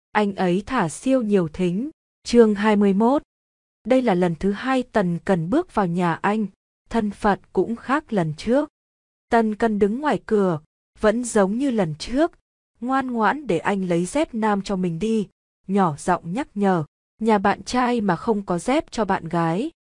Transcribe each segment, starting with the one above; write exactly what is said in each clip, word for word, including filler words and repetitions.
anh ấy thả siêu nhiều thính. Chương hai mươi mốt. Đây là lần thứ hai Tần Cần bước vào nhà anh, thân phận cũng khác lần trước. Tần Cần đứng ngoài cửa, vẫn giống như lần trước, ngoan ngoãn để anh lấy dép nam cho mình đi, nhỏ giọng nhắc nhở, nhà bạn trai mà không có dép cho bạn gái.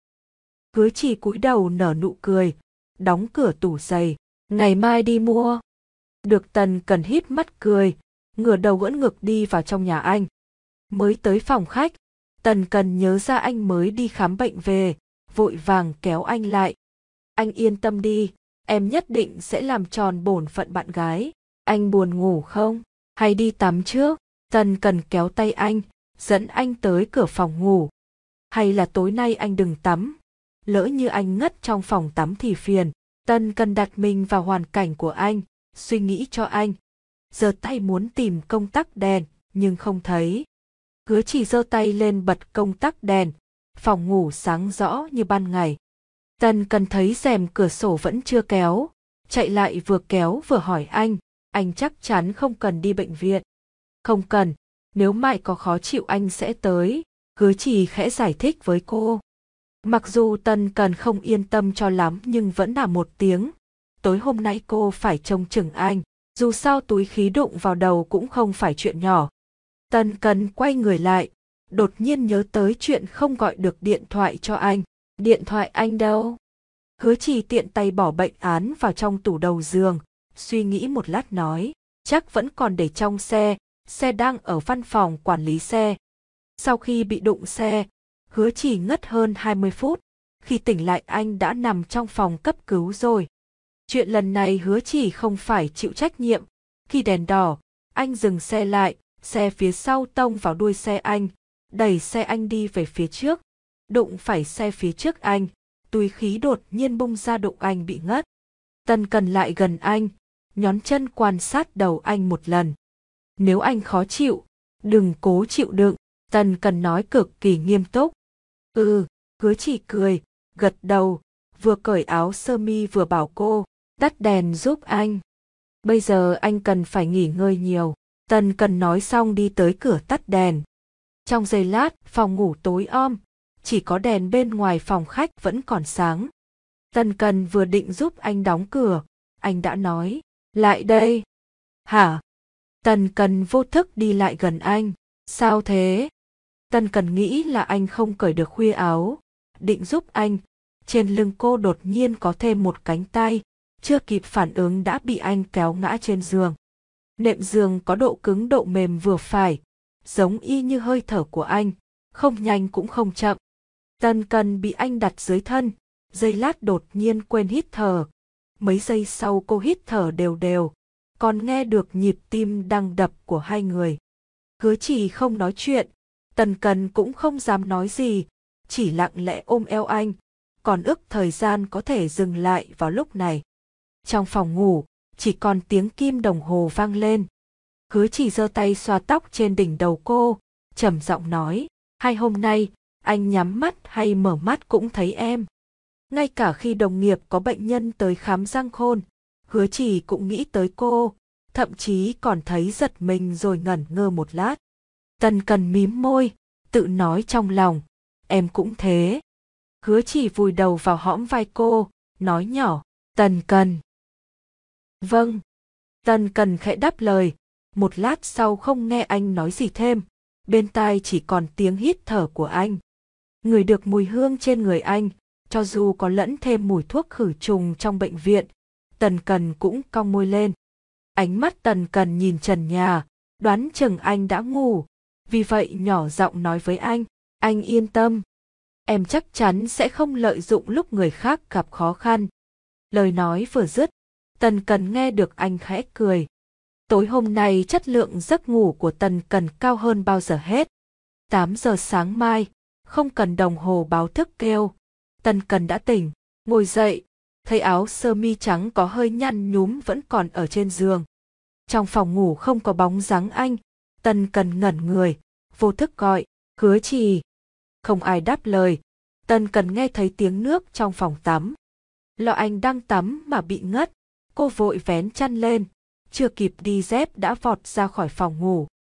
Hứa Chỉ cúi đầu nở nụ cười, đóng cửa tủ giày, ngày mai đi mua. Được Tần Cần híp mắt cười, ngửa đầu ưỡn ngực đi vào trong nhà anh. Mới tới phòng khách, Tần Cần nhớ ra anh mới đi khám bệnh về, vội vàng kéo anh lại. Anh yên tâm đi, em nhất định sẽ làm tròn bổn phận bạn gái. Anh buồn ngủ không? Hay đi tắm trước? Tần Cần kéo tay anh, dẫn anh tới cửa phòng ngủ. Hay là tối nay anh đừng tắm, lỡ như anh ngất trong phòng tắm thì phiền. Tần Cần đặt mình vào hoàn cảnh của anh, suy nghĩ cho anh. Giơ tay muốn tìm công tắc đèn, nhưng không thấy. Hứa Chỉ giơ tay lên bật công tắc đèn, phòng ngủ sáng rõ như ban ngày. Tần Cần thấy rèm cửa sổ vẫn chưa kéo, chạy lại vừa kéo vừa hỏi anh, anh chắc chắn không cần đi bệnh viện. Không cần, nếu Mại có khó chịu anh sẽ tới, Hứa Chỉ khẽ giải thích với cô. Mặc dù Tần Cần không yên tâm cho lắm nhưng vẫn là một tiếng. Tối hôm nay cô phải trông chừng anh, dù sao túi khí đụng vào đầu cũng không phải chuyện nhỏ. Tần Cần quay người lại, đột nhiên nhớ tới chuyện không gọi được điện thoại cho anh. Điện thoại anh đâu? Hứa Chỉ tiện tay bỏ bệnh án vào trong tủ đầu giường, suy nghĩ một lát nói, chắc vẫn còn để trong xe, xe đang ở văn phòng quản lý xe. Sau khi bị đụng xe, Hứa Chỉ ngất hơn hai mươi phút, khi tỉnh lại anh đã nằm trong phòng cấp cứu rồi. Chuyện lần này Hứa Chỉ không phải chịu trách nhiệm, khi đèn đỏ, anh dừng xe lại, xe phía sau tông vào đuôi xe anh, đẩy xe anh đi về phía trước, đụng phải xe phía trước anh, túi khí đột nhiên bung ra đụng anh bị ngất. Tần Cần lại gần anh, nhón chân quan sát đầu anh một lần. Nếu anh khó chịu, đừng cố chịu đựng, Tần Cần nói cực kỳ nghiêm túc. Ừ, Hứa Chỉ cười, gật đầu, vừa cởi áo sơ mi vừa bảo cô, tắt đèn giúp anh. Bây giờ anh cần phải nghỉ ngơi nhiều. Tần Cần nói xong đi tới cửa tắt đèn. Trong giây lát, phòng ngủ tối om, chỉ có đèn bên ngoài phòng khách vẫn còn sáng. Tần Cần vừa định giúp anh đóng cửa, anh đã nói, lại đây. Hả? Tần Cần vô thức đi lại gần anh. Sao thế? Tần Cần nghĩ là anh không cởi được khuy áo, định giúp anh. Trên lưng cô đột nhiên có thêm một cánh tay, chưa kịp phản ứng đã bị anh kéo ngã trên giường. Nệm giường có độ cứng độ mềm vừa phải, giống y như hơi thở của anh, không nhanh cũng không chậm. Tần Cần bị anh đặt dưới thân, giây lát đột nhiên quên hít thở. Mấy giây sau cô hít thở đều đều, còn nghe được nhịp tim đang đập của hai người. Hứa Chỉ không nói chuyện, Tần Cần cũng không dám nói gì, chỉ lặng lẽ ôm eo anh, còn ước thời gian có thể dừng lại vào lúc này. Trong phòng ngủ, chỉ còn tiếng kim đồng hồ vang lên. Hứa Chỉ giơ tay xoa tóc trên đỉnh đầu cô, trầm giọng nói, hai hôm nay, anh nhắm mắt hay mở mắt cũng thấy em. Ngay cả khi đồng nghiệp có bệnh nhân tới khám răng khôn, Hứa Chỉ cũng nghĩ tới cô, thậm chí còn thấy giật mình rồi ngẩn ngơ một lát. Tần Cần mím môi, tự nói trong lòng, em cũng thế. Hứa Chỉ vùi đầu vào hõm vai cô, nói nhỏ, Tần Cần. Vâng. Tần Cần khẽ đáp lời, một lát sau không nghe anh nói gì thêm, bên tai chỉ còn tiếng hít thở của anh. Ngửi được mùi hương trên người anh, cho dù có lẫn thêm mùi thuốc khử trùng trong bệnh viện, Tần Cần cũng cong môi lên. Ánh mắt Tần Cần nhìn trần nhà, đoán chừng anh đã ngủ, vì vậy nhỏ giọng nói với anh, anh yên tâm, em chắc chắn sẽ không lợi dụng lúc người khác gặp khó khăn. Lời nói vừa dứt, Tần Cần nghe được anh khẽ cười. Tối hôm nay chất lượng giấc ngủ của Tần Cần cao hơn bao giờ hết. tám giờ sáng mai, không cần đồng hồ báo thức kêu, Tần Cần đã tỉnh, ngồi dậy, thấy áo sơ mi trắng có hơi nhăn nhúm vẫn còn ở trên giường. Trong phòng ngủ không có bóng dáng anh, Tần Cần ngẩn người, vô thức gọi, Hứa Chỉ. Không ai đáp lời, Tần Cần nghe thấy tiếng nước trong phòng tắm. Lo anh đang tắm mà bị ngất, cô vội vén chăn lên, chưa kịp đi dép đã vọt ra khỏi phòng ngủ.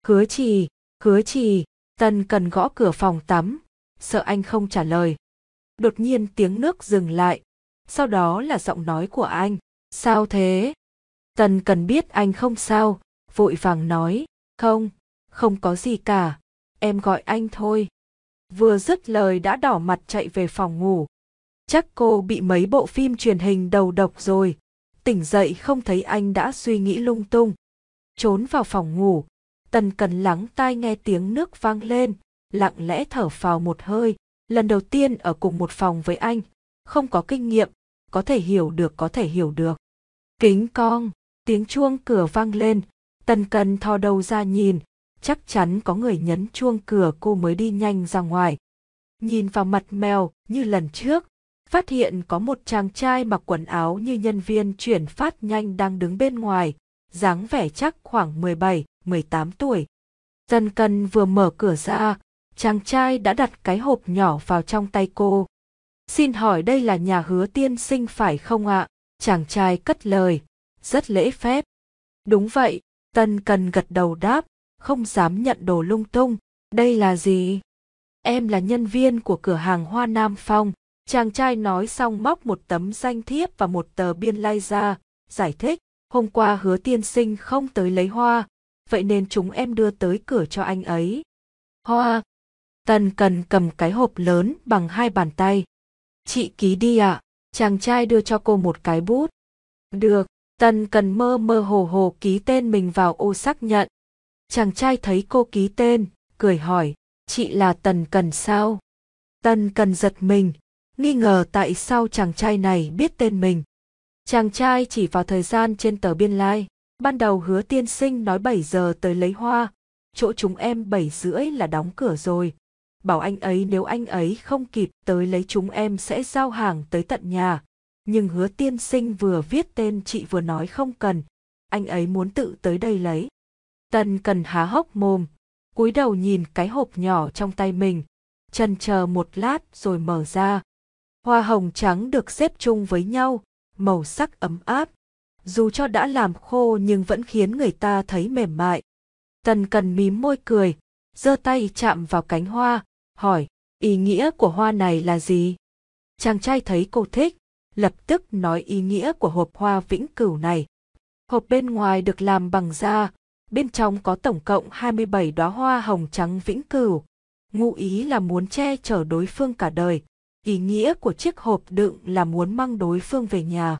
Hứa Trì, Hứa Trì, Tần Cần gõ cửa phòng tắm, sợ anh không trả lời. Đột nhiên tiếng nước dừng lại, sau đó là giọng nói của anh. Sao thế? Tần Cần biết anh không sao, vội vàng nói, không, không có gì cả, em gọi anh thôi. Vừa dứt lời đã đỏ mặt chạy về phòng ngủ. Chắc cô bị mấy bộ phim truyền hình đầu độc rồi, tỉnh dậy không thấy anh đã suy nghĩ lung tung. Trốn vào phòng ngủ, Tần Cần lắng tai nghe tiếng nước vang lên, lặng lẽ thở phào một hơi, lần đầu tiên ở cùng một phòng với anh, không có kinh nghiệm, có thể hiểu được có thể hiểu được. Kính cong, tiếng chuông cửa vang lên, Tần Cần thò đầu ra nhìn, chắc chắn có người nhấn chuông cửa cô mới đi nhanh ra ngoài. Nhìn vào mặt mèo như lần trước, phát hiện có một chàng trai mặc quần áo như nhân viên chuyển phát nhanh đang đứng bên ngoài, dáng vẻ chắc khoảng mười bảy, mười tám tuổi. Tần Cần vừa mở cửa ra, chàng trai đã đặt cái hộp nhỏ vào trong tay cô. Xin hỏi đây là nhà Hứa tiên sinh phải không ạ? Chàng trai cất lời, rất lễ phép. Đúng vậy, Tần Cần gật đầu đáp, không dám nhận đồ lung tung. Đây là gì? Em là nhân viên của cửa hàng Hoa Nam Phong. Chàng trai nói xong móc một tấm danh thiếp và một tờ biên lai ra, giải thích. Hôm qua Hứa tiên sinh không tới lấy hoa, vậy nên chúng em đưa tới cửa cho anh ấy. Hoa. Tần Cần cầm cái hộp lớn bằng hai bàn tay. Chị ký đi ạ. Chàng trai đưa cho cô một cái bút. Được. Tần Cần mơ mơ hồ hồ ký tên mình vào ô xác nhận. Chàng trai thấy cô ký tên, cười hỏi, chị là Tần Cần sao? Tần Cần giật mình, nghi ngờ tại sao chàng trai này biết tên mình. Chàng trai chỉ vào thời gian trên tờ biên lai. Ban đầu Hứa tiên sinh nói bảy giờ tới lấy hoa, chỗ chúng em bảy rưỡi là đóng cửa rồi. Bảo anh ấy nếu anh ấy không kịp tới lấy chúng em sẽ giao hàng tới tận nhà. Nhưng Hứa tiên sinh vừa viết tên chị vừa nói không cần, anh ấy muốn tự tới đây lấy. Tần Cần há hốc mồm, cúi đầu nhìn cái hộp nhỏ trong tay mình, chần chờ một lát rồi mở ra. Hoa hồng trắng được xếp chung với nhau, màu sắc ấm áp, dù cho đã làm khô nhưng vẫn khiến người ta thấy mềm mại. Tần Cần mím môi cười, giơ tay chạm vào cánh hoa, hỏi, ý nghĩa của hoa này là gì? Chàng trai thấy cô thích, lập tức nói ý nghĩa của hộp hoa vĩnh cửu này. Hộp bên ngoài được làm bằng da, bên trong có tổng cộng hai mươi bảy đóa hoa hồng trắng vĩnh cửu. Ngụ ý là muốn che chở đối phương cả đời. Ý nghĩa của chiếc hộp đựng là muốn mang đối phương về nhà.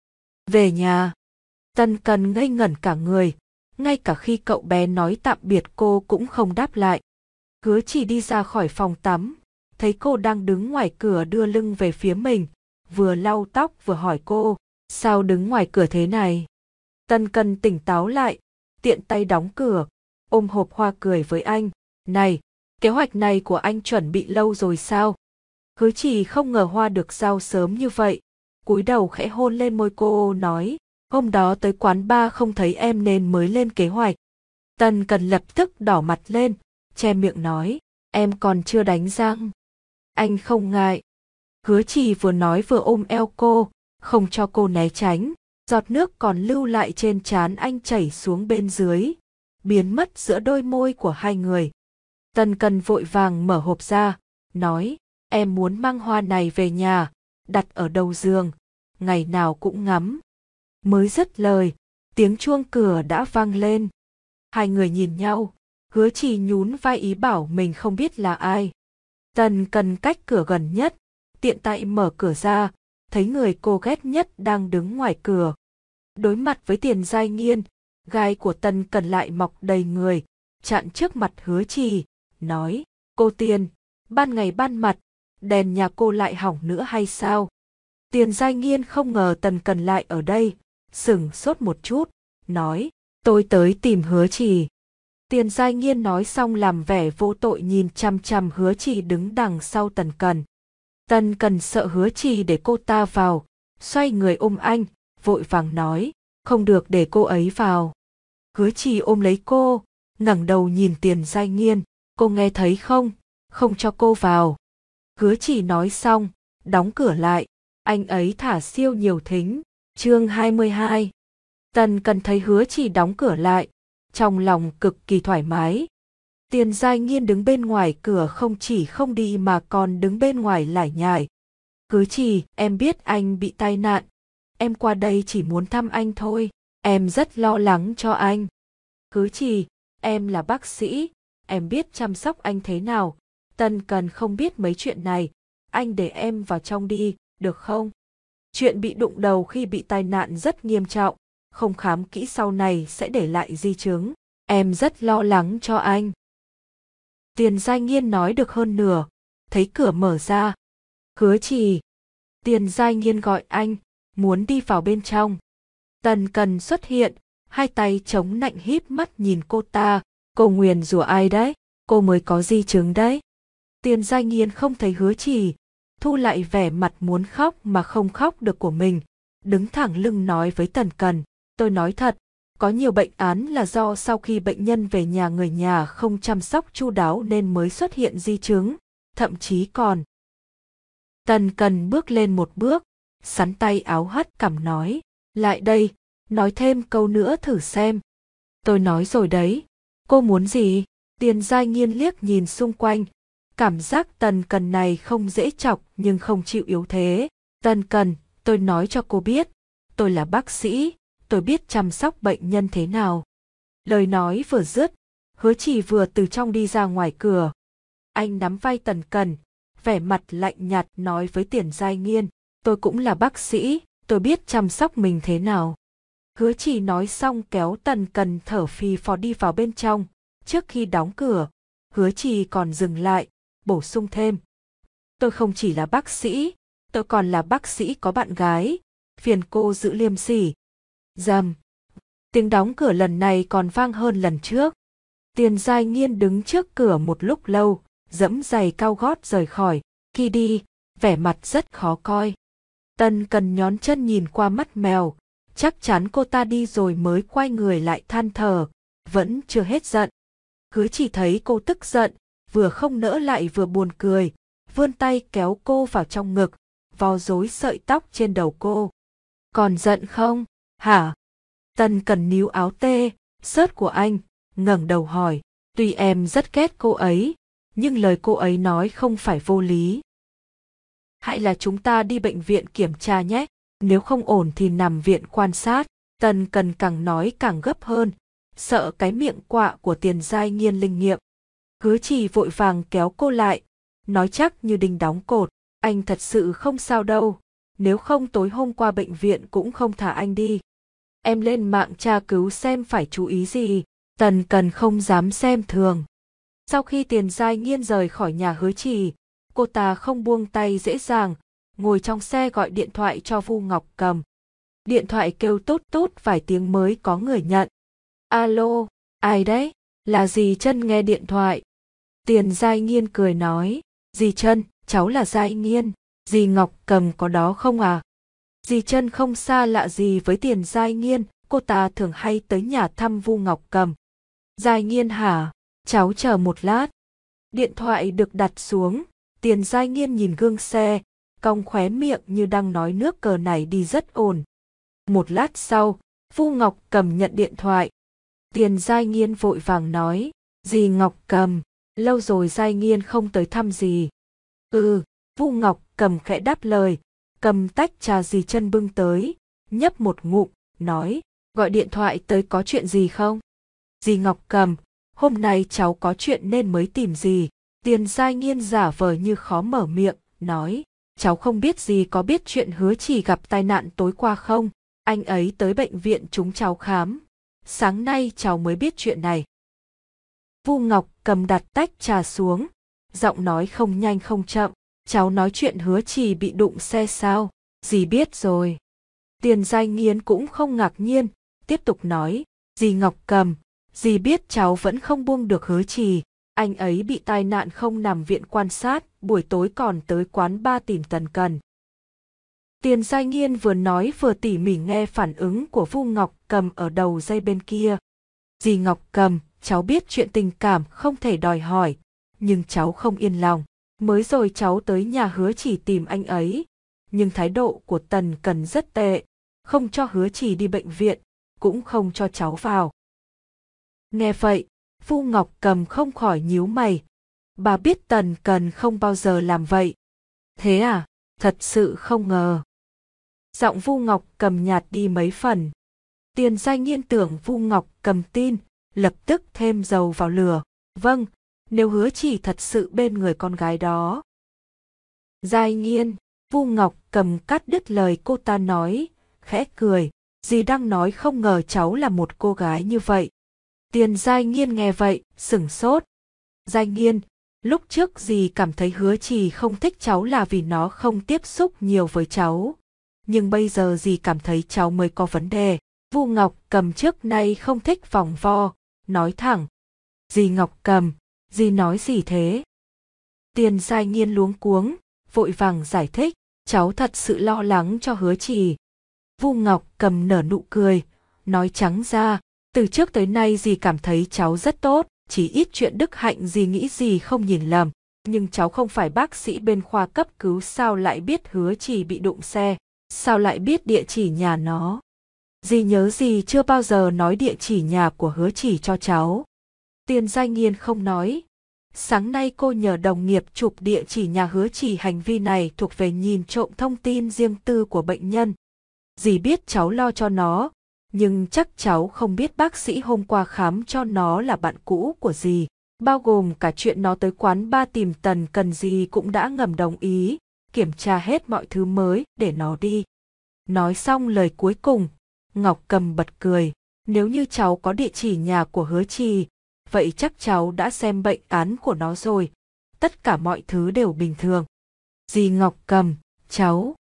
Về nhà. Tần Cần ngây ngẩn cả người, ngay cả khi cậu bé nói tạm biệt cô cũng không đáp lại. Hứa Chỉ đi ra khỏi phòng tắm, thấy cô đang đứng ngoài cửa đưa lưng về phía mình, vừa lau tóc vừa hỏi cô, sao đứng ngoài cửa thế này? Tần Cần tỉnh táo lại, tiện tay đóng cửa, ôm hộp hoa cười với anh, này, kế hoạch này của anh chuẩn bị lâu rồi sao? Hứa Chỉ không ngờ hoa được giao sớm như vậy, cúi đầu khẽ hôn lên môi cô nói, hôm đó tới quán bar không thấy em nên mới lên kế hoạch. Tần Cần lập tức đỏ mặt lên, che miệng nói, em còn chưa đánh răng. Anh không ngại. Hứa Chỉ vừa nói vừa ôm eo cô, không cho cô né tránh, giọt nước còn lưu lại trên trán anh chảy xuống bên dưới, biến mất giữa đôi môi của hai người. Tần Cần vội vàng mở hộp ra, nói, em muốn mang hoa này về nhà, đặt ở đầu giường, ngày nào cũng ngắm. Mới dứt lời, tiếng chuông cửa đã vang lên. Hai người nhìn nhau, Hứa Chỉ nhún vai ý bảo mình không biết là ai. Tần Cần cách cửa gần nhất, tiện tay mở cửa ra, thấy người cô ghét nhất đang đứng ngoài cửa. Đối mặt với Tiền Giai Nghiên, gai của Tần Cần lại mọc đầy người, chặn trước mặt Hứa Chỉ, nói, cô Tiền, ban ngày ban mặt, đèn nhà cô lại hỏng nữa hay sao? Tiền Giai Nghiên không ngờ Tần Cần lại ở đây, sửng sốt một chút, nói, tôi tới tìm Hứa Chỉ. Tiền Giai Nghiên nói xong làm vẻ vô tội nhìn chằm chằm Hứa Chỉ đứng đằng sau Tần Cần. Tần Cần sợ Hứa Chỉ để cô ta vào, xoay người ôm anh, vội vàng nói, không được để cô ấy vào. Hứa Chỉ ôm lấy cô, ngẩng đầu nhìn Tiền Giai Nghiên, cô nghe thấy không, không cho cô vào. Hứa Chỉ nói xong, đóng cửa lại, anh ấy thả siêu nhiều thính. Chương hai mươi hai. Tần Cần thấy Hứa Chỉ đóng cửa lại, trong lòng cực kỳ thoải mái. Tiền Giai Nghiên đứng bên ngoài cửa không chỉ không đi mà còn đứng bên ngoài lải nhải. Hứa Trì, em biết anh bị tai nạn. Em qua đây chỉ muốn thăm anh thôi. Em rất lo lắng cho anh. Hứa Trì, em là bác sĩ. Em biết chăm sóc anh thế nào. Tân Cần không biết mấy chuyện này. Anh để em vào trong đi, được không? Chuyện bị đụng đầu khi bị tai nạn rất nghiêm trọng. Không khám kỹ sau này sẽ để lại di chứng. Em rất lo lắng cho anh. Tiền Giai Nghiên nói được hơn nửa. Thấy cửa mở ra. Hứa Trì. Tiền Giai Nghiên gọi anh, muốn đi vào bên trong. Tần Cần xuất hiện, hai tay chống nạnh híp mắt nhìn cô ta. Cô nguyền rủa ai đấy? Cô mới có di chứng đấy. Tiền Giai Nghiên không thấy Hứa Trì, thu lại vẻ mặt muốn khóc mà không khóc được của mình, đứng thẳng lưng nói với Tần Cần, tôi nói thật, có nhiều bệnh án là do sau khi bệnh nhân về nhà người nhà không chăm sóc chu đáo nên mới xuất hiện di chứng, thậm chí còn. Tần Cần bước lên một bước, sắn tay áo hất cằm nói, lại đây, nói thêm câu nữa thử xem. Tôi nói rồi đấy, cô muốn gì? Tiền Giai Nghiên liếc nhìn xung quanh, cảm giác Tần Cần này không dễ chọc nhưng không chịu yếu thế. Tần Cần, tôi nói cho cô biết, tôi là bác sĩ, tôi biết chăm sóc bệnh nhân thế nào. Lời nói vừa dứt, Hứa Trì vừa từ trong đi ra ngoài cửa. Anh nắm vai Tần Cần, vẻ mặt lạnh nhạt nói với Tiền Giai Nghiên, tôi cũng là bác sĩ, tôi biết chăm sóc mình thế nào. Hứa Trì nói xong kéo Tần Cần thở phì phò đi vào bên trong. Trước khi đóng cửa, Hứa Trì còn dừng lại, bổ sung thêm. Tôi không chỉ là bác sĩ, tôi còn là bác sĩ có bạn gái, phiền cô giữ liêm sỉ. Rầm. Tiếng đóng cửa lần này còn vang hơn lần trước. Tiền Giai Nghiên đứng trước cửa một lúc lâu, dẫm giày cao gót rời khỏi, khi đi, vẻ mặt rất khó coi. Tần Cần nhón chân nhìn qua mắt mèo, chắc chắn cô ta đi rồi mới quay người lại than thở, vẫn chưa hết giận. Hứa Chỉ thấy cô tức giận, vừa không nỡ lại vừa buồn cười, vươn tay kéo cô vào trong ngực, vò rối sợi tóc trên đầu cô. Còn giận không? Hả? Tần Cần níu áo tê, sớt của anh, ngẩng đầu hỏi, tuy em rất ghét cô ấy, nhưng lời cô ấy nói không phải vô lý. Hay là chúng ta đi bệnh viện kiểm tra nhé, nếu không ổn thì nằm viện quan sát. Tần Cần càng nói càng gấp hơn, sợ cái miệng quạ của Tiền Giai Nghiên linh nghiệm. Hứa Trì vội vàng kéo cô lại, nói chắc như đinh đóng cột, anh thật sự không sao đâu, nếu không tối hôm qua bệnh viện cũng không thả anh đi. Em lên mạng tra cứu xem phải chú ý gì. Tần Cần không dám xem thường. Sau khi Tiền Giai Nghiên rời khỏi nhà Hứa Trì, cô ta không buông tay dễ dàng, ngồi trong xe gọi điện thoại cho Vu Ngọc Cầm. Điện thoại kêu tốt tốt vài tiếng mới có người nhận. Alo, ai đấy? Là dì Trân nghe điện thoại. Tiền Giai Nghiên cười nói, dì Trân, cháu là Giai Nghiên, dì Ngọc Cầm có đó không à? Dì Trân không xa lạ gì với Tiền Giai Nghiên, cô ta thường hay tới nhà thăm Vu Ngọc Cầm. Giai Nghiên hả? Cháu chờ một lát. Điện thoại được đặt xuống, Tiền Giai Nghiên nhìn gương xe, cong khóe miệng như đang nói nước cờ này đi rất ổn. Một lát sau, Vu Ngọc Cầm nhận điện thoại. Tiền Giai Nghiên vội vàng nói, dì Ngọc Cầm, lâu rồi Giai Nghiên không tới thăm dì. Ừ, Vu Ngọc Cầm khẽ đáp lời, cầm tách trà dì Trân bưng tới, nhấp một ngụm, nói, gọi điện thoại tới có chuyện gì không? Dì Ngọc Cầm, hôm nay cháu có chuyện nên mới tìm dì. Tiền Giai Nghiên giả vờ như khó mở miệng, nói, cháu không biết dì có biết chuyện Hứa Trì gặp tai nạn tối qua không? Anh ấy tới bệnh viện chúng cháu khám. Sáng nay cháu mới biết chuyện này. Vu Ngọc Cầm đặt tách trà xuống, giọng nói không nhanh không chậm, cháu nói chuyện Hứa Trì bị đụng xe sao? Dì biết rồi. Tiền Giai Nghiên cũng không ngạc nhiên, tiếp tục nói, dì Ngọc Cầm, dì biết cháu vẫn không buông được Hứa Trì, anh ấy bị tai nạn không nằm viện quan sát, buổi tối còn tới quán bar tìm Tần Cần. Tiền Giai Nghiên vừa nói vừa tỉ mỉ nghe phản ứng của Vu Ngọc Cầm ở đầu dây bên kia. Dì Ngọc Cầm, cháu biết chuyện tình cảm không thể đòi hỏi, nhưng cháu không yên lòng. Mới rồi cháu tới nhà Hứa Trì tìm anh ấy, nhưng thái độ của Tần Cần rất tệ, không cho Hứa Trì đi bệnh viện, cũng không cho cháu vào. Nghe vậy, Vu Ngọc Cầm không khỏi nhíu mày. Bà biết Tần Cần không bao giờ làm vậy. Thế à, thật sự không ngờ. Giọng Vu Ngọc Cầm nhạt đi mấy phần. Tiền Giai Nghiên tưởng Vu Ngọc Cầm tin, lập tức thêm dầu vào lửa. Vâng, nếu Hứa Chỉ thật sự bên người con gái đó. Giai Nghiên, Vu Ngọc Cầm cắt đứt lời cô ta nói, khẽ cười. Dì đang nói không ngờ cháu là một cô gái như vậy. Tiền Giai Nghiên nghe vậy, sửng sốt. Giai Nghiên, lúc trước dì cảm thấy Hứa Chỉ không thích cháu là vì nó không tiếp xúc nhiều với cháu. Nhưng bây giờ dì cảm thấy cháu mới có vấn đề. Vu Ngọc Cầm trước nay không thích vòng vo, nói thẳng. Dì Ngọc Cầm, dì nói gì thế? Tiền Giai Nghiên luống cuống, vội vàng giải thích, cháu thật sự lo lắng cho Hứa Chỉ. Vu Ngọc Cầm nở nụ cười, nói trắng ra, từ trước tới nay dì cảm thấy cháu rất tốt, chỉ ít chuyện đức hạnh dì nghĩ dì không nhìn lầm. Nhưng cháu không phải bác sĩ bên khoa cấp cứu sao lại biết Hứa Chỉ bị đụng xe, sao lại biết địa chỉ nhà nó? Dì nhớ dì chưa bao giờ nói địa chỉ nhà của Hứa Chỉ cho cháu. Tiền Giai Nghiên không nói. Sáng nay cô nhờ đồng nghiệp chụp địa chỉ nhà Hứa Chỉ, hành vi này thuộc về nhìn trộm thông tin riêng tư của bệnh nhân. Dì biết cháu lo cho nó, nhưng chắc cháu không biết bác sĩ hôm qua khám cho nó là bạn cũ của dì. Bao gồm cả chuyện nó tới quán ba tìm Tần Cần, dì cũng đã ngầm đồng ý, kiểm tra hết mọi thứ mới để nó đi. Nói xong lời cuối cùng, Ngọc Cầm bật cười. Nếu như cháu có địa chỉ nhà của Hứa Chỉ, vậy chắc cháu đã xem bệnh án của nó rồi. Tất cả mọi thứ đều bình thường. Dì Ngọc Cầm, cháu.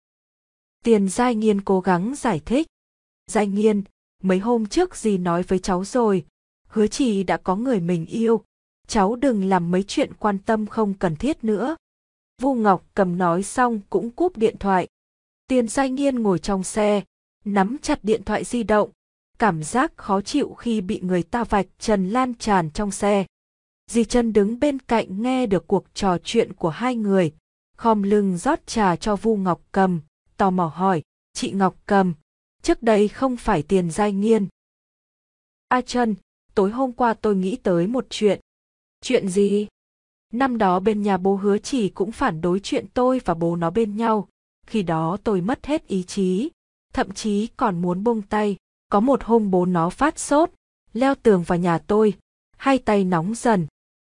Tiền Giai Nghiên cố gắng giải thích. Giai Nghiên, mấy hôm trước dì nói với cháu rồi, Hứa Chỉ đã có người mình yêu. Cháu đừng làm mấy chuyện quan tâm không cần thiết nữa. Vu Ngọc Cầm nói xong cũng cúp điện thoại. Tiền Giai Nghiên ngồi trong xe, nắm chặt điện thoại di động, cảm giác khó chịu khi bị người ta vạch trần lan tràn trong xe. Dì Trân đứng bên cạnh nghe được cuộc trò chuyện của hai người, khom lưng rót trà cho Vu Ngọc Cầm, tò mò hỏi, chị Ngọc Cầm, trước đây không phải Tiền Giai Nghiên. A Trân, tối hôm qua tôi nghĩ tới một chuyện. Chuyện gì? Năm đó bên nhà bố Hứa Chỉ cũng phản đối chuyện tôi và bố nó bên nhau. Khi đó tôi mất hết ý chí, thậm chí còn muốn buông tay. Có một hôm bố nó phát sốt, leo tường vào nhà tôi, hai tay nóng dần.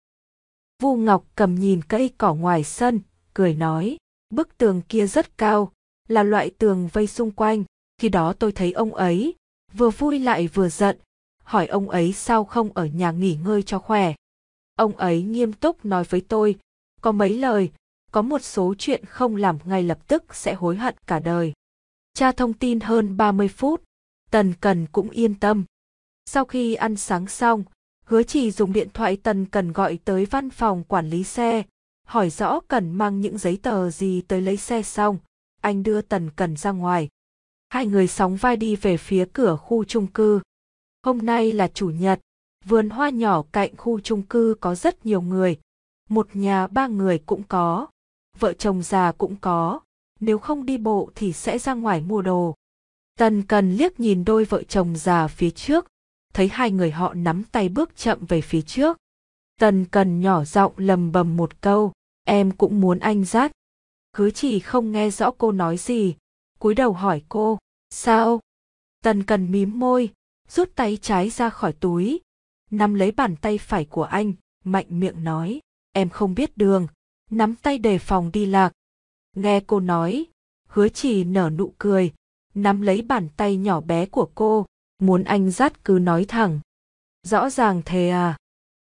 Vu Ngọc Cầm nhìn cây cỏ ngoài sân, cười nói, bức tường kia rất cao, là loại tường vây xung quanh. Khi đó tôi thấy ông ấy, vừa vui lại vừa giận, hỏi ông ấy sao không ở nhà nghỉ ngơi cho khỏe. Ông ấy nghiêm túc nói với tôi, có mấy lời, có một số chuyện không làm ngay lập tức sẽ hối hận cả đời. Tra thông tin hơn ba mươi phút, Tần Cần cũng yên tâm. Sau khi ăn sáng xong, Hứa Chỉ dùng điện thoại Tần Cần gọi tới văn phòng quản lý xe, hỏi rõ cần mang những giấy tờ gì tới lấy xe xong, anh đưa Tần Cần ra ngoài. Hai người sóng vai đi về phía cửa khu chung cư. Hôm nay là chủ nhật, vườn hoa nhỏ cạnh khu chung cư có rất nhiều người. Một nhà ba người cũng có, vợ chồng già cũng có, nếu không đi bộ thì sẽ ra ngoài mua đồ. Tần Cần liếc nhìn đôi vợ chồng già phía trước, thấy hai người họ nắm tay bước chậm về phía trước. Tần Cần nhỏ giọng lầm bầm một câu, em cũng muốn anh dắt. Hứa Chỉ không nghe rõ cô nói gì, cúi đầu hỏi cô, sao? Tần Cần mím môi, rút tay trái ra khỏi túi, nắm lấy bàn tay phải của anh, mạnh miệng nói, em không biết đường, nắm tay đề phòng đi lạc. Nghe cô nói, Hứa Chỉ nở nụ cười, nắm lấy bàn tay nhỏ bé của cô, muốn anh dắt cứ nói thẳng. Rõ ràng thế à?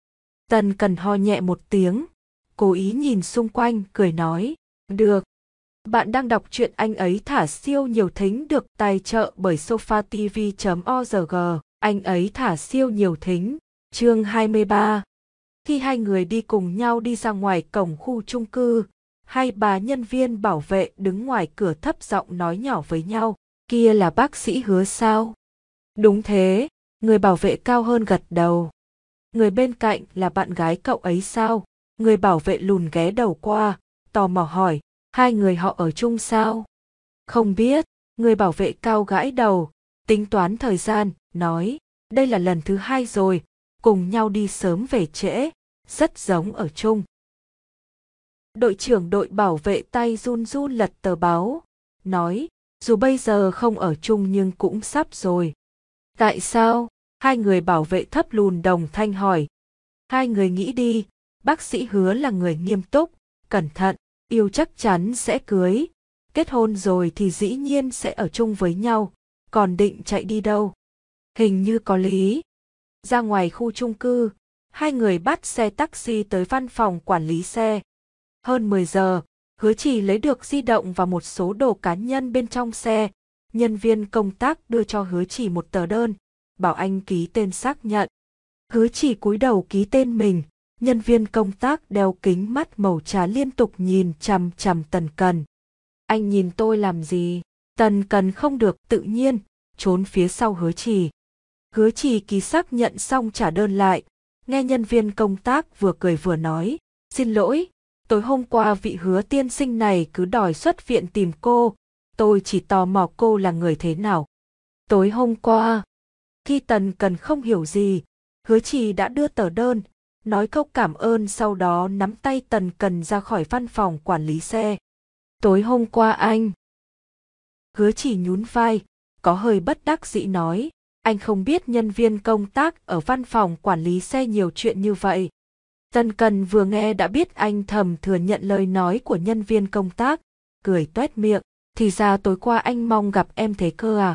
Tần Cần ho nhẹ một tiếng, cố ý nhìn xung quanh, cười nói, được. Bạn đang đọc truyện Anh Ấy Thả Siêu Nhiều Thính được tài trợ bởi sofatv chấm org. Anh Ấy Thả Siêu Nhiều Thính, chương hai mươi ba. Khi hai người đi cùng nhau đi ra ngoài cổng khu chung cư, hai bà nhân viên bảo vệ đứng ngoài cửa thấp giọng nói nhỏ với nhau, kia là bác sĩ Hứa sao? Đúng thế, người bảo vệ cao hơn gật đầu. Người bên cạnh là bạn gái cậu ấy sao? Người bảo vệ lùn ghé đầu qua, tò mò hỏi, hai người họ ở chung sao? Không biết, người bảo vệ cao gãi đầu, tính toán thời gian, nói, đây là lần thứ hai rồi, cùng nhau đi sớm về trễ, rất giống ở chung. Đội trưởng đội bảo vệ tay run run lật tờ báo, nói, dù bây giờ không ở chung nhưng cũng sắp rồi. Tại sao? Hai người bảo vệ thấp lùn đồng thanh hỏi. Hai người nghĩ đi, bác sĩ Hứa là người nghiêm túc, cẩn thận, yêu chắc chắn sẽ cưới. Kết hôn rồi thì dĩ nhiên sẽ ở chung với nhau, còn định chạy đi đâu? Hình như có lý. Ra ngoài khu chung cư, hai người bắt xe taxi tới văn phòng quản lý xe. Hơn mười giờ, Hứa Trì lấy được di động và một số đồ cá nhân bên trong xe. Nhân viên công tác đưa cho Hứa Trì một tờ đơn, bảo anh ký tên xác nhận. Hứa Trì cúi đầu ký tên mình. Nhân viên công tác đeo kính mắt màu trà liên tục nhìn chằm chằm Tần Cần. Anh nhìn tôi làm gì? Tần Cần không được tự nhiên, trốn phía sau Hứa Trì. Hứa Trì ký xác nhận xong trả đơn lại. Nghe nhân viên công tác vừa cười vừa nói, xin lỗi, tối hôm qua vị Hứa tiên sinh này cứ đòi xuất viện tìm cô, tôi chỉ tò mò cô là người thế nào. Tối hôm qua, khi Tần Cần không hiểu gì, Hứa Trì đã đưa tờ đơn, nói câu cảm ơn sau đó nắm tay Tần Cần ra khỏi văn phòng quản lý xe. Tối hôm qua anh. Hứa Trì nhún vai, có hơi bất đắc dĩ nói, anh không biết nhân viên công tác ở văn phòng quản lý xe nhiều chuyện như vậy. Tần Cần vừa nghe đã biết anh thầm thừa nhận lời nói của nhân viên công tác, cười toét miệng, thì ra tối qua anh mong gặp em thế cơ à.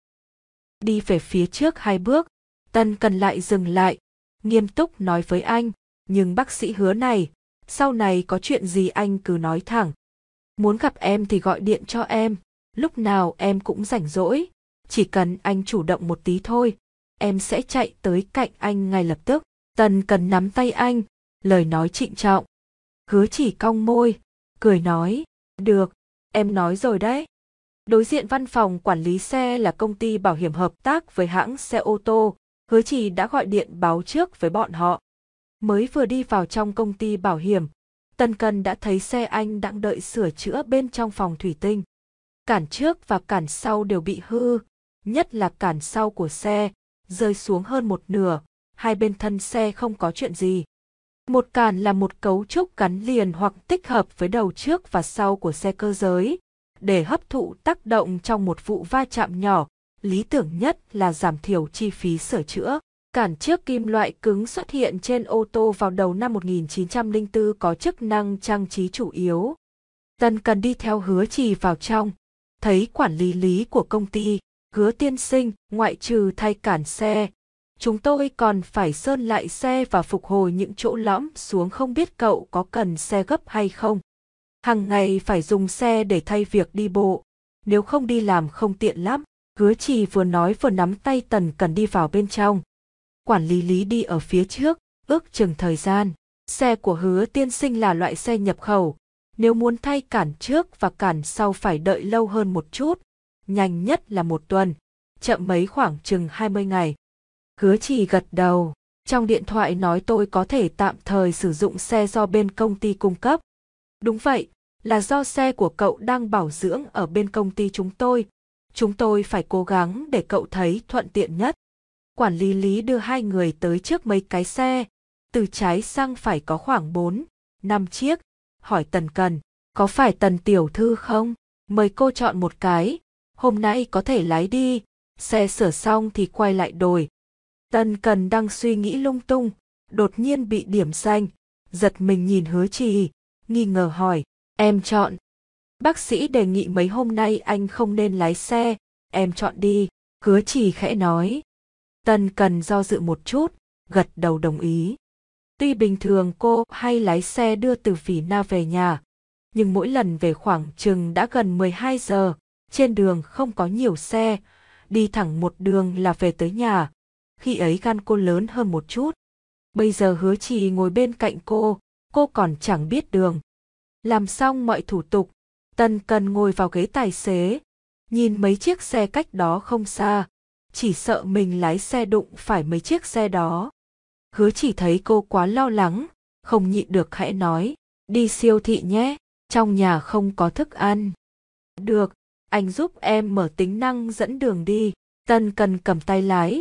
Đi về phía trước hai bước, Tần Cần lại dừng lại, nghiêm túc nói với anh, nhưng bác sĩ Hứa này, sau này có chuyện gì anh cứ nói thẳng. Muốn gặp em thì gọi điện cho em, lúc nào em cũng rảnh rỗi, chỉ cần anh chủ động một tí thôi, em sẽ chạy tới cạnh anh ngay lập tức. Tần Cần nắm tay anh, lời nói trịnh trọng. Hứa Chỉ cong môi, cười nói, được, em nói rồi đấy. Đối diện văn phòng quản lý xe là công ty bảo hiểm hợp tác với hãng xe ô tô, Hứa Chỉ đã gọi điện báo trước với bọn họ. Mới vừa đi vào trong công ty bảo hiểm, Tần Cần đã thấy xe anh đang đợi sửa chữa bên trong phòng thủy tinh. Cản trước và cản sau đều bị hư, nhất là cản sau của xe, rơi xuống hơn một nửa, hai bên thân xe không có chuyện gì. Một cản là một cấu trúc gắn liền hoặc tích hợp với đầu trước và sau của xe cơ giới, để hấp thụ tác động trong một vụ va chạm nhỏ, lý tưởng nhất là giảm thiểu chi phí sửa chữa. Cản trước kim loại cứng xuất hiện trên ô tô vào đầu năm một nghìn chín trăm lẻ bốn có chức năng trang trí chủ yếu. Tần Cần đi theo Hứa Trì vào trong, thấy quản lý lý của công ty, Hứa tiên sinh, ngoại trừ thay cản xe, chúng tôi còn phải sơn lại xe và phục hồi những chỗ lõm xuống, không biết cậu có cần xe gấp hay không. Hàng ngày phải dùng xe để thay việc đi bộ, nếu không đi làm không tiện lắm. Hứa Trì vừa nói vừa nắm tay Tần Cần đi vào bên trong. Quản lý lý đi ở phía trước, ước chừng thời gian. Xe của Hứa tiên sinh là loại xe nhập khẩu, nếu muốn thay cản trước và cản sau phải đợi lâu hơn một chút, nhanh nhất là một tuần, chậm mấy khoảng chừng hai mươi ngày. Hứa Trì gật đầu, trong điện thoại nói tôi có thể tạm thời sử dụng xe do bên công ty cung cấp. Đúng vậy, là do xe của cậu đang bảo dưỡng ở bên công ty chúng tôi. Chúng tôi phải cố gắng để cậu thấy thuận tiện nhất. Quản lý lý đưa hai người tới trước mấy cái xe, từ trái sang phải có khoảng bốn, năm chiếc, hỏi Tần Cần, có phải Tần tiểu thư không? Mời cô chọn một cái, hôm nay có thể lái đi, xe sửa xong thì quay lại đổi. Tần Cần đang suy nghĩ lung tung, đột nhiên bị điểm danh, giật mình nhìn Hứa Trì, nghi ngờ hỏi, em chọn. Bác sĩ đề nghị mấy hôm nay anh không nên lái xe, em chọn đi, Hứa Trì khẽ nói. Tần Cần do dự một chút, gật đầu đồng ý. Tuy bình thường cô hay lái xe đưa từ Phỉ Na về nhà, nhưng mỗi lần về khoảng chừng đã gần mười hai giờ, trên đường không có nhiều xe, đi thẳng một đường là về tới nhà. Khi ấy gan cô lớn hơn một chút. Bây giờ Hứa Trì ngồi bên cạnh cô, cô còn chẳng biết đường. Làm xong mọi thủ tục, Tần Cần ngồi vào ghế tài xế, nhìn mấy chiếc xe cách đó không xa, chỉ sợ mình lái xe đụng phải mấy chiếc xe đó. Hứa Chỉ thấy cô quá lo lắng, không nhịn được khẽ nói, đi siêu thị nhé, trong nhà không có thức ăn. Được, anh giúp em mở tính năng dẫn đường đi. Tần Cần cầm tay lái,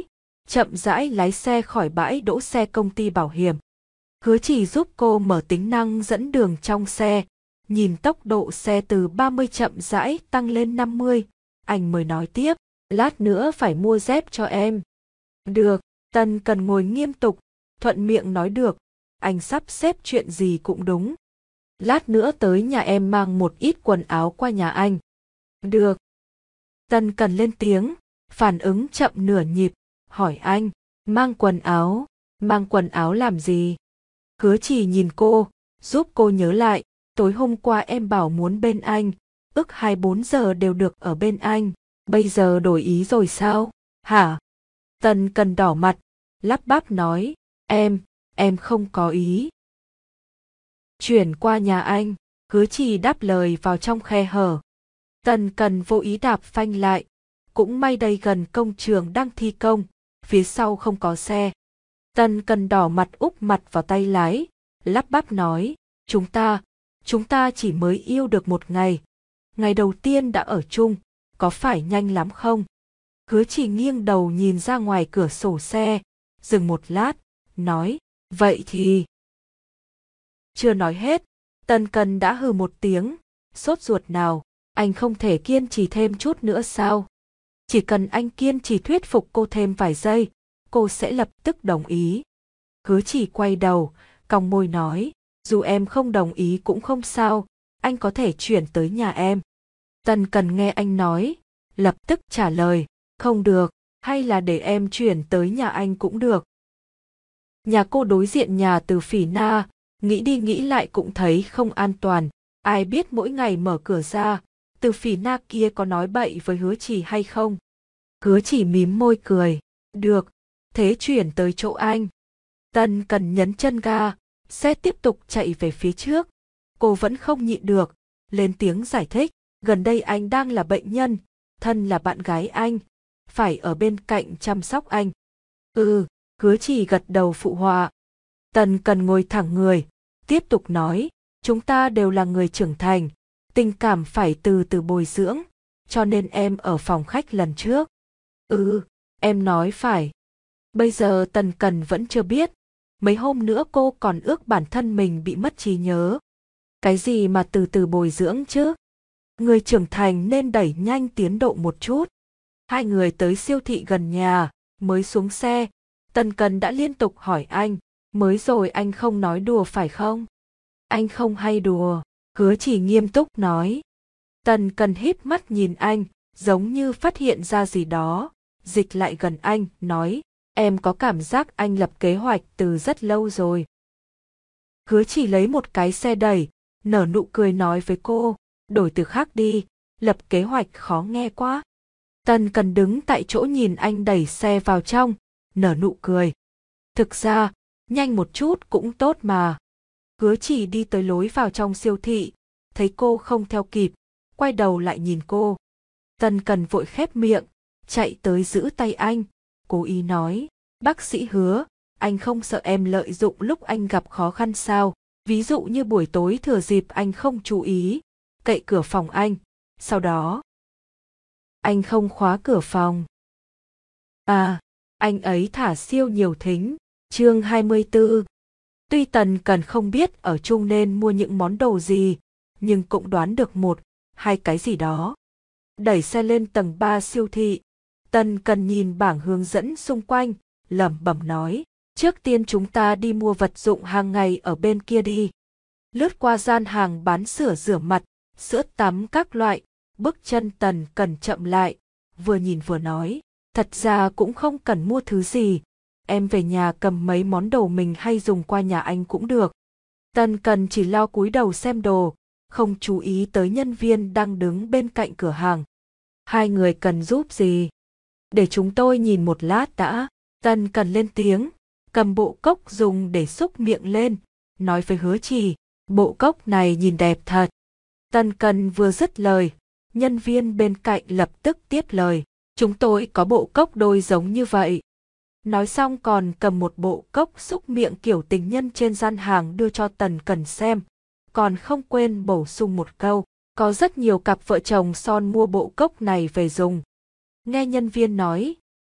chậm rãi lái xe khỏi bãi đỗ xe công ty bảo hiểm. Hứa Chỉ giúp cô mở tính năng dẫn đường trong xe, nhìn tốc độ xe từ ba mươi chậm rãi tăng lên năm mươi, anh mới nói tiếp, lát nữa phải mua dép cho em. Được, Tần Cần ngồi nghiêm túc, thuận miệng nói được, anh sắp xếp chuyện gì cũng đúng. Lát nữa tới nhà em mang một ít quần áo qua nhà anh. Được. Tần Cần lên tiếng, phản ứng chậm nửa nhịp, hỏi anh, mang quần áo, mang quần áo làm gì? Hứa Chỉ nhìn cô, giúp cô nhớ lại, tối hôm qua em bảo muốn bên anh, ước hai bốn giờ đều được ở bên anh, bây giờ đổi ý rồi sao? Hả? Tần Cần đỏ mặt, lắp bắp nói, em, em không có ý. Chuyển qua nhà anh, Hứa Chỉ đáp lời vào trong khe hở. Tần Cần vô ý đạp phanh lại, cũng may đây gần công trường đang thi công, phía sau không có xe. Tần Cần đỏ mặt úp mặt vào tay lái, lắp bắp nói, chúng ta, chúng ta chỉ mới yêu được một ngày. Ngày đầu tiên đã ở chung, có phải nhanh lắm không? Hứa Chỉ nghiêng đầu nhìn ra ngoài cửa sổ xe, dừng một lát, nói, vậy thì... Chưa nói hết, Tần Cần đã hừ một tiếng, sốt ruột nào, anh không thể kiên trì thêm chút nữa sao? Chỉ cần anh kiên trì thuyết phục cô thêm vài giây, cô sẽ lập tức đồng ý. Hứa Chỉ quay đầu, cong môi nói, dù em không đồng ý cũng không sao, anh có thể chuyển tới nhà em. Tần Cần nghe anh nói, lập tức trả lời, không được, hay là để em chuyển tới nhà anh cũng được. Nhà cô đối diện nhà Từ Phỉ Na, nghĩ đi nghĩ lại cũng thấy không an toàn, ai biết mỗi ngày mở cửa ra, Từ Phỉ Na kia có nói bậy với Hứa Chỉ hay không. Hứa Chỉ mím môi cười, được, thế chuyển tới chỗ anh. Tần Cần nhấn chân ga, xe tiếp tục chạy về phía trước. Cô vẫn không nhịn được, lên tiếng giải thích, gần đây anh đang là bệnh nhân, thân là bạn gái anh, phải ở bên cạnh chăm sóc anh. Ừ, Hứa Chỉ gật đầu phụ họa. Tần Cần ngồi thẳng người, tiếp tục nói, chúng ta đều là người trưởng thành, tình cảm phải từ từ bồi dưỡng, cho nên em ở phòng khách lần trước. Ừ, em nói phải. Bây giờ Tần Cần vẫn chưa biết, mấy hôm nữa cô còn ước bản thân mình bị mất trí nhớ. Cái gì mà từ từ bồi dưỡng chứ? Người trưởng thành nên đẩy nhanh tiến độ một chút. Hai người tới siêu thị gần nhà, mới xuống xe, Tần Cần đã liên tục hỏi anh, mới rồi anh không nói đùa phải không? Anh không hay đùa, Hứa Chỉ nghiêm túc nói. Tần Cần híp mắt nhìn anh, giống như phát hiện ra gì đó, dịch lại gần anh, nói, em có cảm giác anh lập kế hoạch từ rất lâu rồi. Hứa Chỉ lấy một cái xe đẩy, nở nụ cười nói với cô, đổi từ khác đi, lập kế hoạch khó nghe quá. Tần Cần đứng tại chỗ nhìn anh đẩy xe vào trong, nở nụ cười. Thực ra, nhanh một chút cũng tốt mà. Hứa Chỉ đi tới lối vào trong siêu thị, thấy cô không theo kịp, quay đầu lại nhìn cô. Tần Cần vội khép miệng, chạy tới giữ tay anh, cố ý nói, bác sĩ Hứa, anh không sợ em lợi dụng lúc anh gặp khó khăn sao? Ví dụ như buổi tối thừa dịp anh không chú ý, cậy cửa phòng anh, sau đó anh không khóa cửa phòng. À, anh ấy thả siêu nhiều thính, chương hai mươi tư. Tuy Tần Cần không biết ở chung nên mua những món đồ gì, nhưng cũng đoán được một, hai cái gì đó. Đẩy xe lên tầng ba siêu thị, Tần Cần nhìn bảng hướng dẫn xung quanh, lẩm bẩm nói, trước tiên chúng ta đi mua vật dụng hàng ngày ở bên kia đi. Lướt qua gian hàng bán sữa rửa mặt, sữa tắm các loại, bước chân Tần Cần chậm lại, vừa nhìn vừa nói, thật ra cũng không cần mua thứ gì, em về nhà cầm mấy món đồ mình hay dùng qua nhà anh cũng được. Tần Cần chỉ lo cúi đầu xem đồ, không chú ý tới nhân viên đang đứng bên cạnh cửa hàng. Hai người cần giúp gì? Để chúng tôi nhìn một lát đã. Tần Cần lên tiếng, cầm bộ cốc dùng để xúc miệng lên, nói với Hứa Chỉ, bộ cốc này nhìn đẹp thật. Tần Cần vừa dứt lời, nhân viên bên cạnh lập tức tiếp lời, chúng tôi có bộ cốc đôi giống như vậy. Nói xong còn cầm một bộ cốc xúc miệng kiểu tình nhân trên gian hàng đưa cho Tần Cần xem, còn không quên bổ sung một câu, có rất nhiều cặp vợ chồng son mua bộ cốc này về dùng. Nghe nhân viên nói,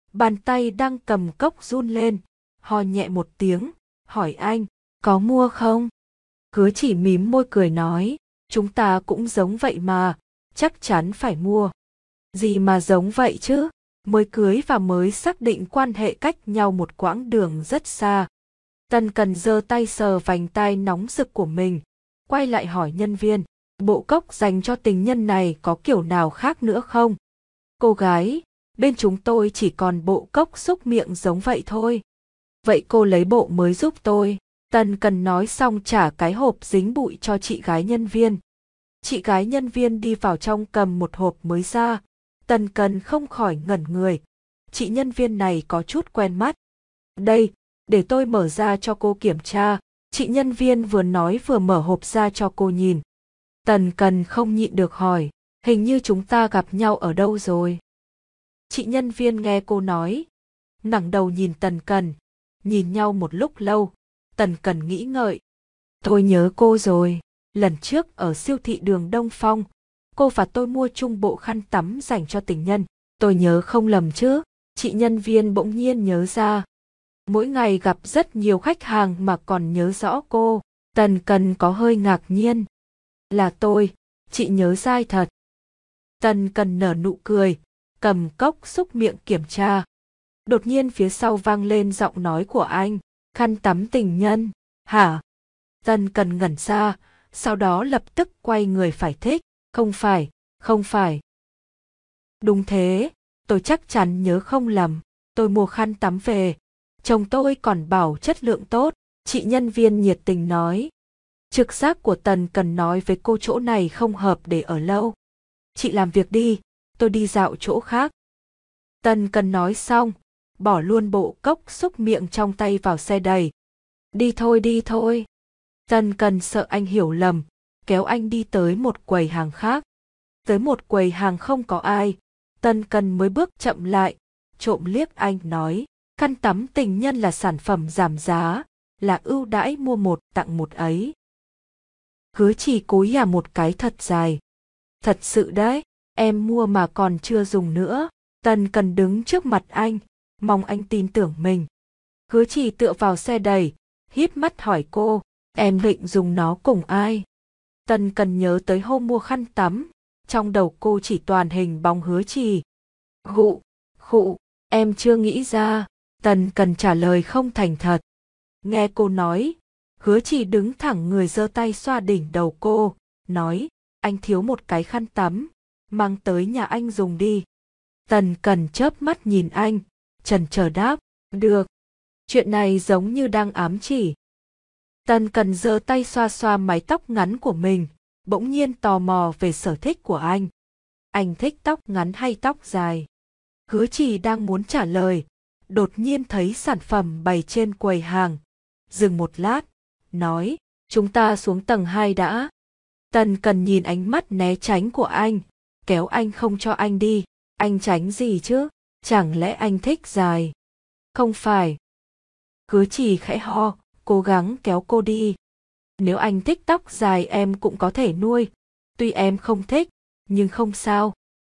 Bàn tay đang cầm cốc run lên, ho nhẹ một tiếng, hỏi anh, có mua không? Hứa Chỉ mím môi cười nói, chúng ta cũng giống vậy mà, chắc chắn phải mua. Gì mà giống vậy chứ, mới cưới và mới xác định quan hệ cách nhau một quãng đường rất xa. Tần Cần giơ tay sờ vành tai nóng rực của mình, quay lại hỏi nhân viên, bộ cốc dành cho tình nhân này có kiểu nào khác nữa không? Cô gái, bên chúng tôi chỉ còn bộ cốc xúc miệng giống vậy thôi. Vậy cô lấy bộ mới giúp tôi. Tần Cần nói xong trả cái hộp dính bụi cho chị gái nhân viên. Chị gái nhân viên đi vào trong cầm một hộp mới ra. Tần Cần không khỏi ngẩn người. Chị nhân viên này có chút quen mắt. Đây, để tôi mở ra cho cô kiểm tra. Chị nhân viên vừa nói vừa mở hộp ra cho cô nhìn. Tần Cần không nhịn được hỏi, hình như chúng ta gặp nhau ở đâu rồi? Chị nhân viên nghe cô nói, ngẩng đầu nhìn Tần Cần, nhìn nhau một lúc lâu. Tần Cần nghĩ ngợi. Tôi nhớ cô rồi, lần trước ở siêu thị đường Đông Phong, cô và tôi mua chung bộ khăn tắm dành cho tình nhân. Tôi nhớ không lầm chứ? Chị nhân viên bỗng nhiên nhớ ra. Mỗi ngày gặp rất nhiều khách hàng mà còn nhớ rõ cô. Tần Cần có hơi ngạc nhiên. Là tôi, chị nhớ dai thật. Tần Cần nở nụ cười, cầm cốc xúc miệng kiểm tra. Đột nhiên phía sau vang lên giọng nói của anh, khăn tắm tình nhân, hả? Tần Cần ngẩn ra, sau đó lập tức quay người phải thích, không phải, không phải. Đúng thế, tôi chắc chắn nhớ không lầm, tôi mua khăn tắm về, chồng tôi còn bảo chất lượng tốt, chị nhân viên nhiệt tình nói. Trực giác của Tần Cần nói với cô chỗ này không hợp để ở lâu. Chị làm việc đi, tôi đi dạo chỗ khác. Tần Cần nói xong, bỏ luôn bộ cốc xúc miệng trong tay vào xe đẩy. Đi thôi đi thôi. Tần Cần sợ anh hiểu lầm, kéo anh đi tới một quầy hàng khác. Tới một quầy hàng không có ai, Tần Cần mới bước chậm lại, trộm liếc anh nói, khăn tắm tình nhân là sản phẩm giảm giá, là ưu đãi mua một tặng một ấy. Hứa Chỉ cúi à một cái thật dài. Thật sự đấy, em mua mà còn chưa dùng nữa. Tần Cần đứng trước mặt anh, mong anh tin tưởng mình. Hứa Chỉ tựa vào xe đẩy, híp mắt hỏi cô, em định dùng nó cùng ai? Tần Cần nhớ tới hôm mua khăn tắm, trong đầu cô chỉ toàn hình bóng Hứa Chỉ. Khụ, khụ, em chưa nghĩ ra. Tần Cần trả lời không thành thật. Nghe cô nói, Hứa Chỉ đứng thẳng người giơ tay xoa đỉnh đầu cô, nói, anh thiếu một cái khăn tắm, mang tới nhà anh dùng đi. Tần Cần chớp mắt nhìn anh, chần chờ đáp, được. Chuyện này giống như đang ám chỉ. Tần Cần giơ tay xoa xoa mái tóc ngắn của mình, bỗng nhiên tò mò về sở thích của anh. Anh thích tóc ngắn hay tóc dài? Hứa Chỉ đang muốn trả lời, đột nhiên thấy sản phẩm bày trên quầy hàng. Dừng một lát, nói, chúng ta xuống tầng hai đã. Tần Cần nhìn ánh mắt né tránh của anh, kéo anh không cho anh đi. Anh tránh gì chứ? Chẳng lẽ anh thích dài? Không phải. Hứa Chỉ khẽ ho, cố gắng kéo cô đi. Nếu anh thích tóc dài em cũng có thể nuôi. Tuy em không thích, nhưng không sao.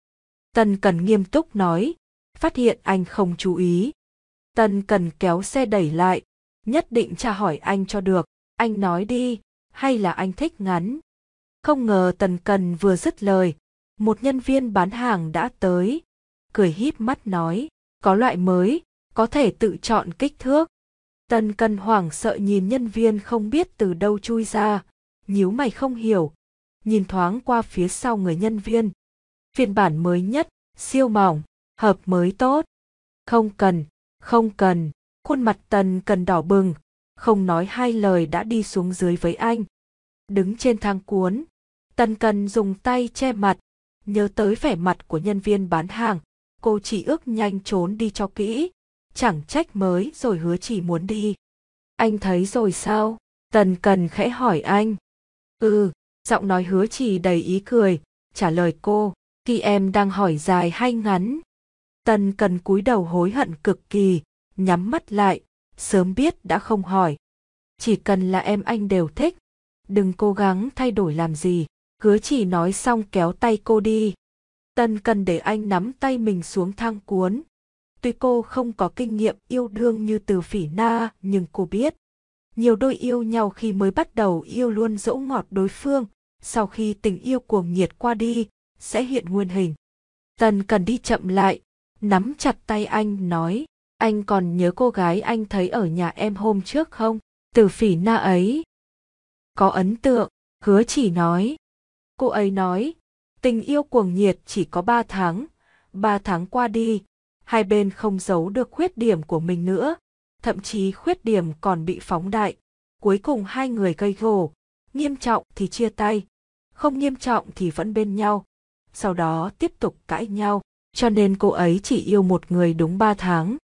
Tần Cần nghiêm túc nói, phát hiện anh không chú ý. Tần Cần kéo xe đẩy lại, nhất định tra hỏi anh cho được. Anh nói đi, hay là anh thích ngắn? Không ngờ Tần Cần vừa dứt lời, một nhân viên bán hàng đã tới, cười híp mắt nói, có loại mới, có thể tự chọn kích thước. Tần Cần hoảng sợ nhìn nhân viên không biết từ đâu chui ra, nhíu mày không hiểu, nhìn thoáng qua phía sau người nhân viên. Phiên bản mới nhất, siêu mỏng, hợp mới tốt. Không cần, không cần, khuôn mặt Tần Cần đỏ bừng, không nói hai lời đã đi xuống dưới với anh. Đứng trên thang cuốn, Tần Cần dùng tay che mặt, nhớ tới vẻ mặt của nhân viên bán hàng, cô chỉ ước nhanh trốn đi cho kỹ, chẳng trách mới rồi Hứa Chỉ muốn đi. Anh thấy rồi sao? Tần Cần khẽ hỏi anh. Ừ, giọng nói Hứa Chỉ đầy ý cười, trả lời cô, khi em đang hỏi dài hay ngắn. Tần Cần cúi đầu hối hận cực kỳ, nhắm mắt lại, sớm biết đã không hỏi. Chỉ cần là em anh đều thích, đừng cố gắng thay đổi làm gì. Hứa Chỉ nói xong kéo tay cô đi. Tần Cần để anh nắm tay mình xuống thang cuốn. Tuy cô không có kinh nghiệm yêu đương như Từ Phỉ Na, nhưng cô biết, nhiều đôi yêu nhau khi mới bắt đầu yêu luôn dỗ ngọt đối phương, sau khi tình yêu cuồng nhiệt qua đi, sẽ hiện nguyên hình. Tần Cần đi chậm lại, nắm chặt tay anh nói, anh còn nhớ cô gái anh thấy ở nhà em hôm trước không? Từ Phỉ Na ấy. Có ấn tượng, Hứa Chỉ nói. Cô ấy nói, tình yêu cuồng nhiệt chỉ có ba tháng, ba tháng qua đi, hai bên không giấu được khuyết điểm của mình nữa, thậm chí khuyết điểm còn bị phóng đại. Cuối cùng hai người gây gổ, nghiêm trọng thì chia tay, không nghiêm trọng thì vẫn bên nhau, sau đó tiếp tục cãi nhau, cho nên cô ấy chỉ yêu một người đúng ba tháng.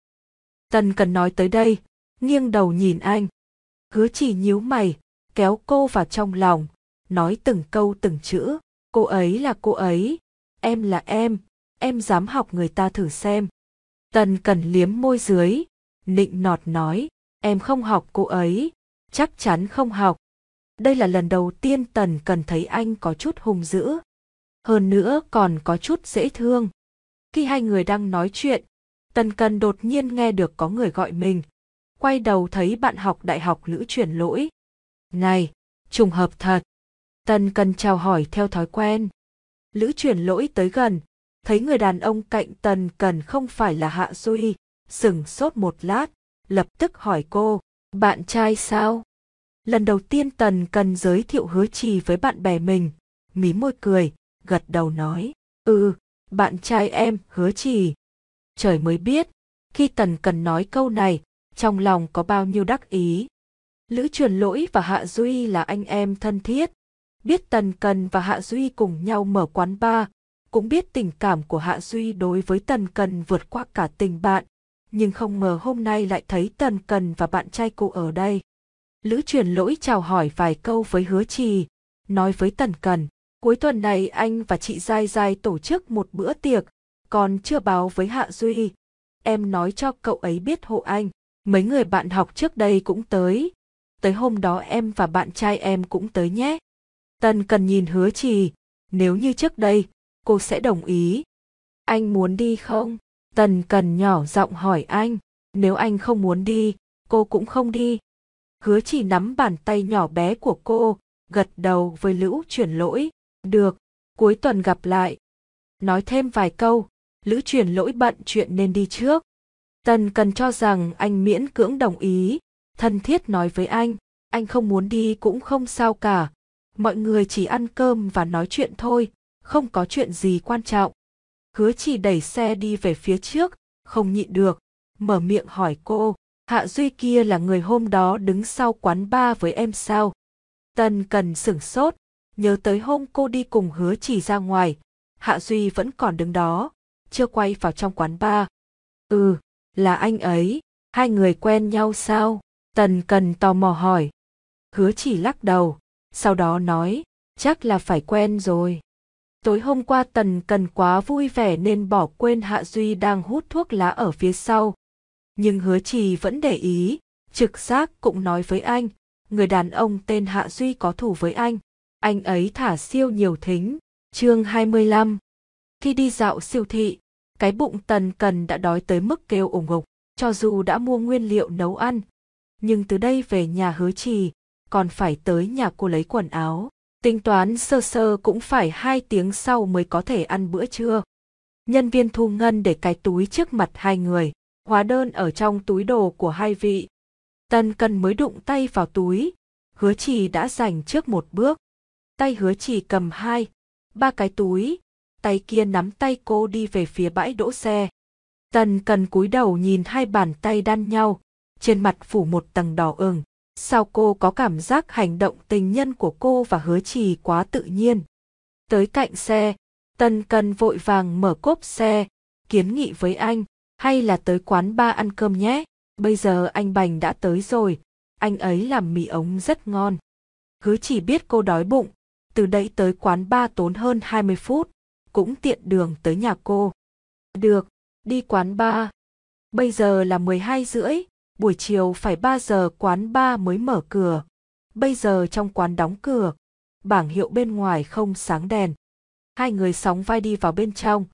Tần Cần nói tới đây, nghiêng đầu nhìn anh. Hứa Chỉ nhíu mày, kéo cô vào trong lòng, nói từng câu từng chữ, cô ấy là cô ấy, em là em, em dám học người ta thử xem. Tần Cần liếm môi dưới, nịnh nọt nói, em không học cô ấy, chắc chắn không học. Đây là lần đầu tiên Tần Cần thấy anh có chút hung dữ, hơn nữa còn có chút dễ thương. Khi hai người đang nói chuyện, Tần Cần đột nhiên nghe được có người gọi mình, quay đầu thấy bạn học đại học Lữ Chuyển Lỗi. Này, trùng hợp thật. Tần Cần chào hỏi theo thói quen. Lữ Chuyển Lỗi tới gần, thấy người đàn ông cạnh Tần Cần không phải là Hạ Duy, sửng sốt một lát, lập tức hỏi cô, bạn trai sao? Lần đầu tiên Tần Cần giới thiệu Hứa Chỉ với bạn bè mình, mím môi cười, gật đầu nói, ừ, bạn trai em, Hứa Chỉ. Trời mới biết, khi Tần Cần nói câu này, trong lòng có bao nhiêu đắc ý. Lữ Chuyển Lỗi và Hạ Duy là anh em thân thiết, biết Tần Cần và Hạ Duy cùng nhau mở quán bar, cũng biết tình cảm của Hạ Duy đối với Tần Cần vượt qua cả tình bạn, nhưng không ngờ hôm nay lại thấy Tần Cần và bạn trai cô ở đây. Lữ Chuyển Lỗi chào hỏi vài câu với Hứa Chỉ, nói với Tần Cần, cuối tuần này anh và chị Giai Giai tổ chức một bữa tiệc, còn chưa báo với Hạ Duy. Em nói cho cậu ấy biết hộ anh, mấy người bạn học trước đây cũng tới. Tới hôm đó em và bạn trai em cũng tới nhé. Tần Cần nhìn Hứa Chỉ, nếu như trước đây, cô sẽ đồng ý. Anh muốn đi không? Tần Cần nhỏ giọng hỏi anh, nếu anh không muốn đi, cô cũng không đi. Hứa Chỉ nắm bàn tay nhỏ bé của cô, gật đầu với Lữ Chuyển Lỗi, được, cuối tuần gặp lại. Nói thêm vài câu, Lữ Chuyển Lỗi bận chuyện nên đi trước. Tần Cần cho rằng anh miễn cưỡng đồng ý, thân thiết nói với anh, anh không muốn đi cũng không sao cả, mọi người chỉ ăn cơm và nói chuyện thôi, không có chuyện gì quan trọng. Hứa Chỉ đẩy xe đi về phía trước, không nhịn được, mở miệng hỏi cô, Hạ Duy kia là người hôm đó đứng sau quán bar với em sao? Tần Cần sửng sốt, nhớ tới hôm cô đi cùng Hứa Chỉ ra ngoài, Hạ Duy vẫn còn đứng đó, chưa quay vào trong quán bar. Ừ, là anh ấy, hai người quen nhau sao? Tần Cần tò mò hỏi. Hứa Chỉ lắc đầu, sau đó nói, chắc là phải quen rồi. Tối hôm qua Tần Cần quá vui vẻ nên bỏ quên Hạ Duy đang hút thuốc lá ở phía sau. Nhưng Hứa Chỉ vẫn để ý, trực giác cũng nói với anh, người đàn ông tên Hạ Duy có thù với anh. Anh ấy thả siêu nhiều thính. Chương hai mươi lăm. Khi đi dạo siêu thị, cái bụng Tần Cần đã đói tới mức kêu ủng ục, cho dù đã mua nguyên liệu nấu ăn. Nhưng từ đây về nhà Hứa Chỉ, còn phải tới nhà cô lấy quần áo. Tính toán sơ sơ cũng phải hai tiếng sau mới có thể ăn bữa trưa. Nhân viên thu ngân để cái túi trước mặt hai người, hóa đơn ở trong túi đồ của hai vị. Tần Cần mới đụng tay vào túi, Hứa Chỉ đã giành trước một bước. Tay Hứa Chỉ cầm hai, ba cái túi, tay kia nắm tay cô đi về phía bãi đỗ xe. Tần Cần cúi đầu nhìn hai bàn tay đan nhau, trên mặt phủ một tầng đỏ ửng. Sao cô có cảm giác hành động tình nhân của cô và Hứa Chỉ quá tự nhiên. Tới cạnh xe, Tần Cần vội vàng mở cốp xe, kiến nghị với anh, hay là tới quán bar ăn cơm nhé, bây giờ anh Bành đã tới rồi, anh ấy làm mì ống rất ngon. Hứa Chỉ biết cô đói bụng, từ đây tới quán bar tốn hơn hai mươi phút, cũng tiện đường tới nhà cô. Được, đi quán bar. Bây giờ là mười hai rưỡi, buổi chiều phải ba giờ quán bar mới mở cửa. Bây giờ trong quán đóng cửa, bảng hiệu bên ngoài không sáng đèn. Hai người sóng vai đi vào bên trong.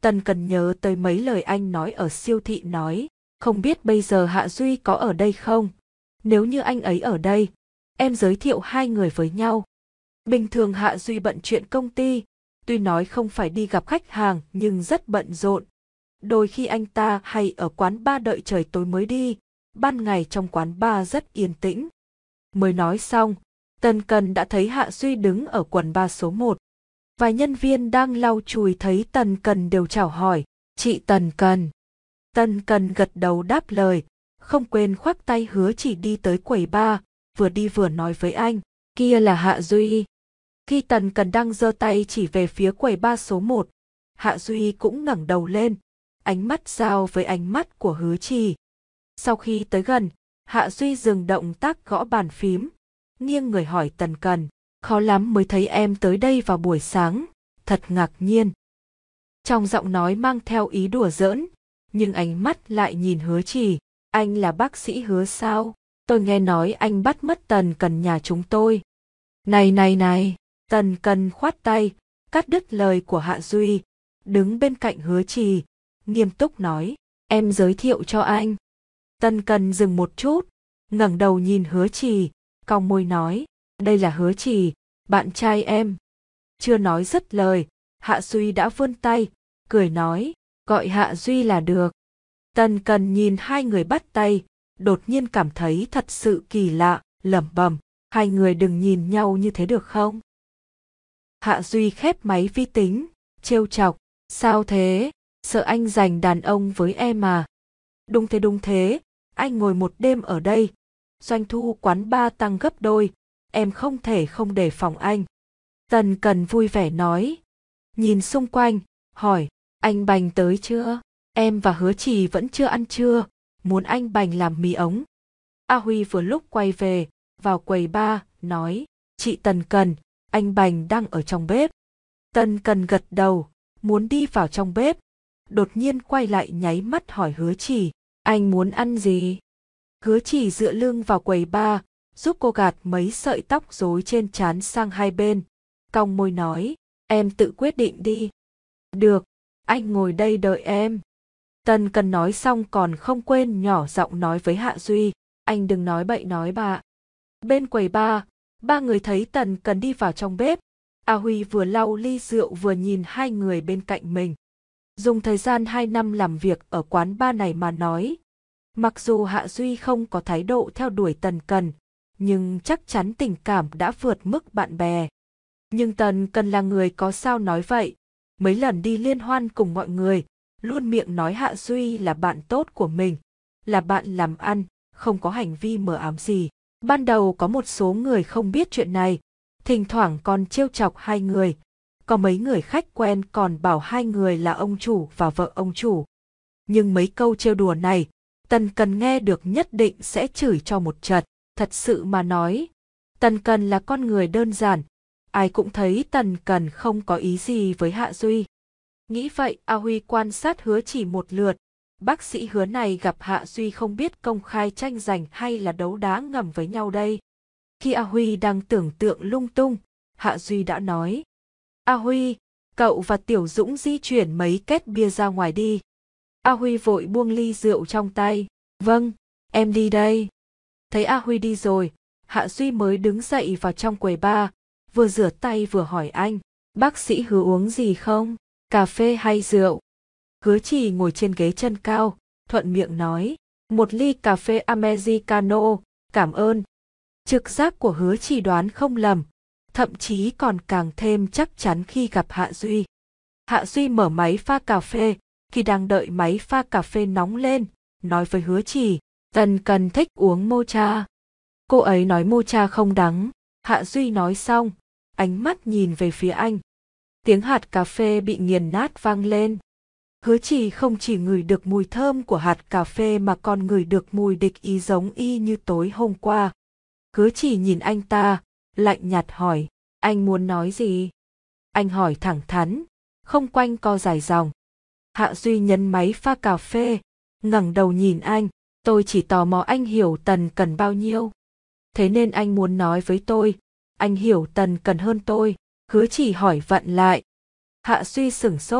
Tần Cần nhớ tới mấy lời anh nói ở siêu thị nói, không biết bây giờ Hạ Duy có ở đây không? Nếu như anh ấy ở đây, em giới thiệu hai người với nhau. Bình thường Hạ Duy bận chuyện công ty, tuy nói không phải đi gặp khách hàng nhưng rất bận rộn. Đôi khi anh ta hay ở quán bar đợi trời tối mới đi, ban ngày trong quán bar rất yên tĩnh. Mới nói xong, Tần Cần đã thấy Hạ Duy đứng ở quán bar số một. Vài nhân viên đang lau chùi thấy Tần Cần đều chào hỏi, chị Tần Cần. Tần Cần gật đầu đáp lời, không quên khoác tay Hứa Chỉ đi tới quầy bar, vừa đi vừa nói với anh, kia là Hạ Duy. Khi Tần Cần đang giơ tay chỉ về phía quầy bar số một, Hạ Duy cũng ngẩng đầu lên, ánh mắt giao với ánh mắt của Hứa Chỉ. Sau khi tới gần, Hạ Duy dừng động tác gõ bàn phím, nghiêng người hỏi Tần Cần, khó lắm mới thấy em tới đây vào buổi sáng, thật ngạc nhiên. Trong giọng nói mang theo ý đùa giỡn, nhưng ánh mắt lại nhìn Hứa Chỉ, anh là bác sĩ Hứa sao? Tôi nghe nói anh bắt mất Tần Cần nhà chúng tôi. Này này này, Tần Cần khoát tay, cắt đứt lời của Hạ Duy, đứng bên cạnh Hứa Chỉ, nghiêm túc nói, em giới thiệu cho anh. Tần Cần dừng một chút, ngẩng đầu nhìn Hứa Chỉ, cong môi nói, đây là Hứa Chỉ, bạn trai em. Chưa nói dứt lời, Hạ Duy đã vươn tay, cười nói, gọi Hạ Duy là được. Tần Cần nhìn hai người bắt tay, đột nhiên cảm thấy thật sự kỳ lạ, lẩm bẩm, hai người đừng nhìn nhau như thế được không? Hạ Duy khép máy vi tính, trêu chọc, sao thế, sợ anh giành đàn ông với em à? Đúng thế đúng thế, anh ngồi một đêm ở đây, doanh thu quán bar tăng gấp đôi, em không thể không đề phòng anh. Tần Cần vui vẻ nói, nhìn xung quanh, hỏi, anh Bành tới chưa? Em và Hứa Chỉ vẫn chưa ăn trưa, muốn anh Bành làm mì ống. A Huy vừa lúc quay về, vào quầy bar, nói, chị Tần Cần, anh Bành đang ở trong bếp. Tần Cần gật đầu, muốn đi vào trong bếp, đột nhiên quay lại nháy mắt hỏi Hứa Chỉ, anh muốn ăn gì? Hứa Chỉ dựa lưng vào quầy bar, giúp cô gạt mấy sợi tóc rối trên trán sang hai bên, cong môi nói, em tự quyết định đi. Được, anh ngồi đây đợi em. Tần Cần nói xong còn không quên nhỏ giọng nói với Hạ Duy, anh đừng nói bậy nói bạ. Bên quầy bar, ba người thấy Tần Cần đi vào trong bếp, A Huy vừa lau ly rượu vừa nhìn hai người bên cạnh mình. Dùng thời gian hai năm làm việc ở quán bar này mà nói, mặc dù Hạ Duy không có thái độ theo đuổi Tần Cần, nhưng chắc chắn tình cảm đã vượt mức bạn bè. Nhưng Tần Cần là người có sao nói vậy, mấy lần đi liên hoan cùng mọi người, luôn miệng nói Hạ Duy là bạn tốt của mình, là bạn làm ăn, không có hành vi mờ ám gì. Ban đầu có một số người không biết chuyện này, thỉnh thoảng còn trêu chọc hai người, có mấy người khách quen còn bảo hai người là ông chủ và vợ ông chủ. Nhưng mấy câu trêu đùa này, Tần Cần nghe được nhất định sẽ chửi cho một trận. Thật sự mà nói, Tần Cần là con người đơn giản, ai cũng thấy Tần Cần không có ý gì với Hạ Duy. Nghĩ vậy, A Huy quan sát Hứa Chỉ một lượt, bác sĩ Hứa này gặp Hạ Duy không biết công khai tranh giành hay là đấu đá ngầm với nhau đây. Khi A Huy đang tưởng tượng lung tung, Hạ Duy đã nói, A Huy, cậu và Tiểu Dũng di chuyển mấy két bia ra ngoài đi. A Huy vội buông ly rượu trong tay, vâng, em đi đây. Thấy A Huy đi rồi, Hạ Duy mới đứng dậy vào trong quầy bar, vừa rửa tay vừa hỏi anh, bác sĩ Hứa uống gì không, cà phê hay rượu? Hứa Chỉ ngồi trên ghế chân cao, thuận miệng nói, một ly cà phê Americano, cảm ơn. Trực giác của Hứa Chỉ đoán không lầm, thậm chí còn càng thêm chắc chắn khi gặp Hạ Duy. Hạ Duy mở máy pha cà phê, khi đang đợi máy pha cà phê nóng lên, nói với Hứa Chỉ, Tần Cần thích uống mocha. Cô ấy nói mocha không đắng. Hạ Duy nói xong, ánh mắt nhìn về phía anh. Tiếng hạt cà phê bị nghiền nát vang lên. Hứa Chỉ không chỉ ngửi được mùi thơm của hạt cà phê mà còn ngửi được mùi địch ý giống y như tối hôm qua. Hứa Chỉ nhìn anh ta, lạnh nhạt hỏi, anh muốn nói gì? Anh hỏi thẳng thắn, không quanh co dài dòng. Hạ Duy nhấn máy pha cà phê, ngẩng đầu nhìn anh, tôi chỉ tò mò anh hiểu Tần Cần bao nhiêu. Thế nên anh muốn nói với tôi, anh hiểu Tần Cần hơn tôi. Hứa Chỉ hỏi vặn lại. Hạ Duy sửng sốt,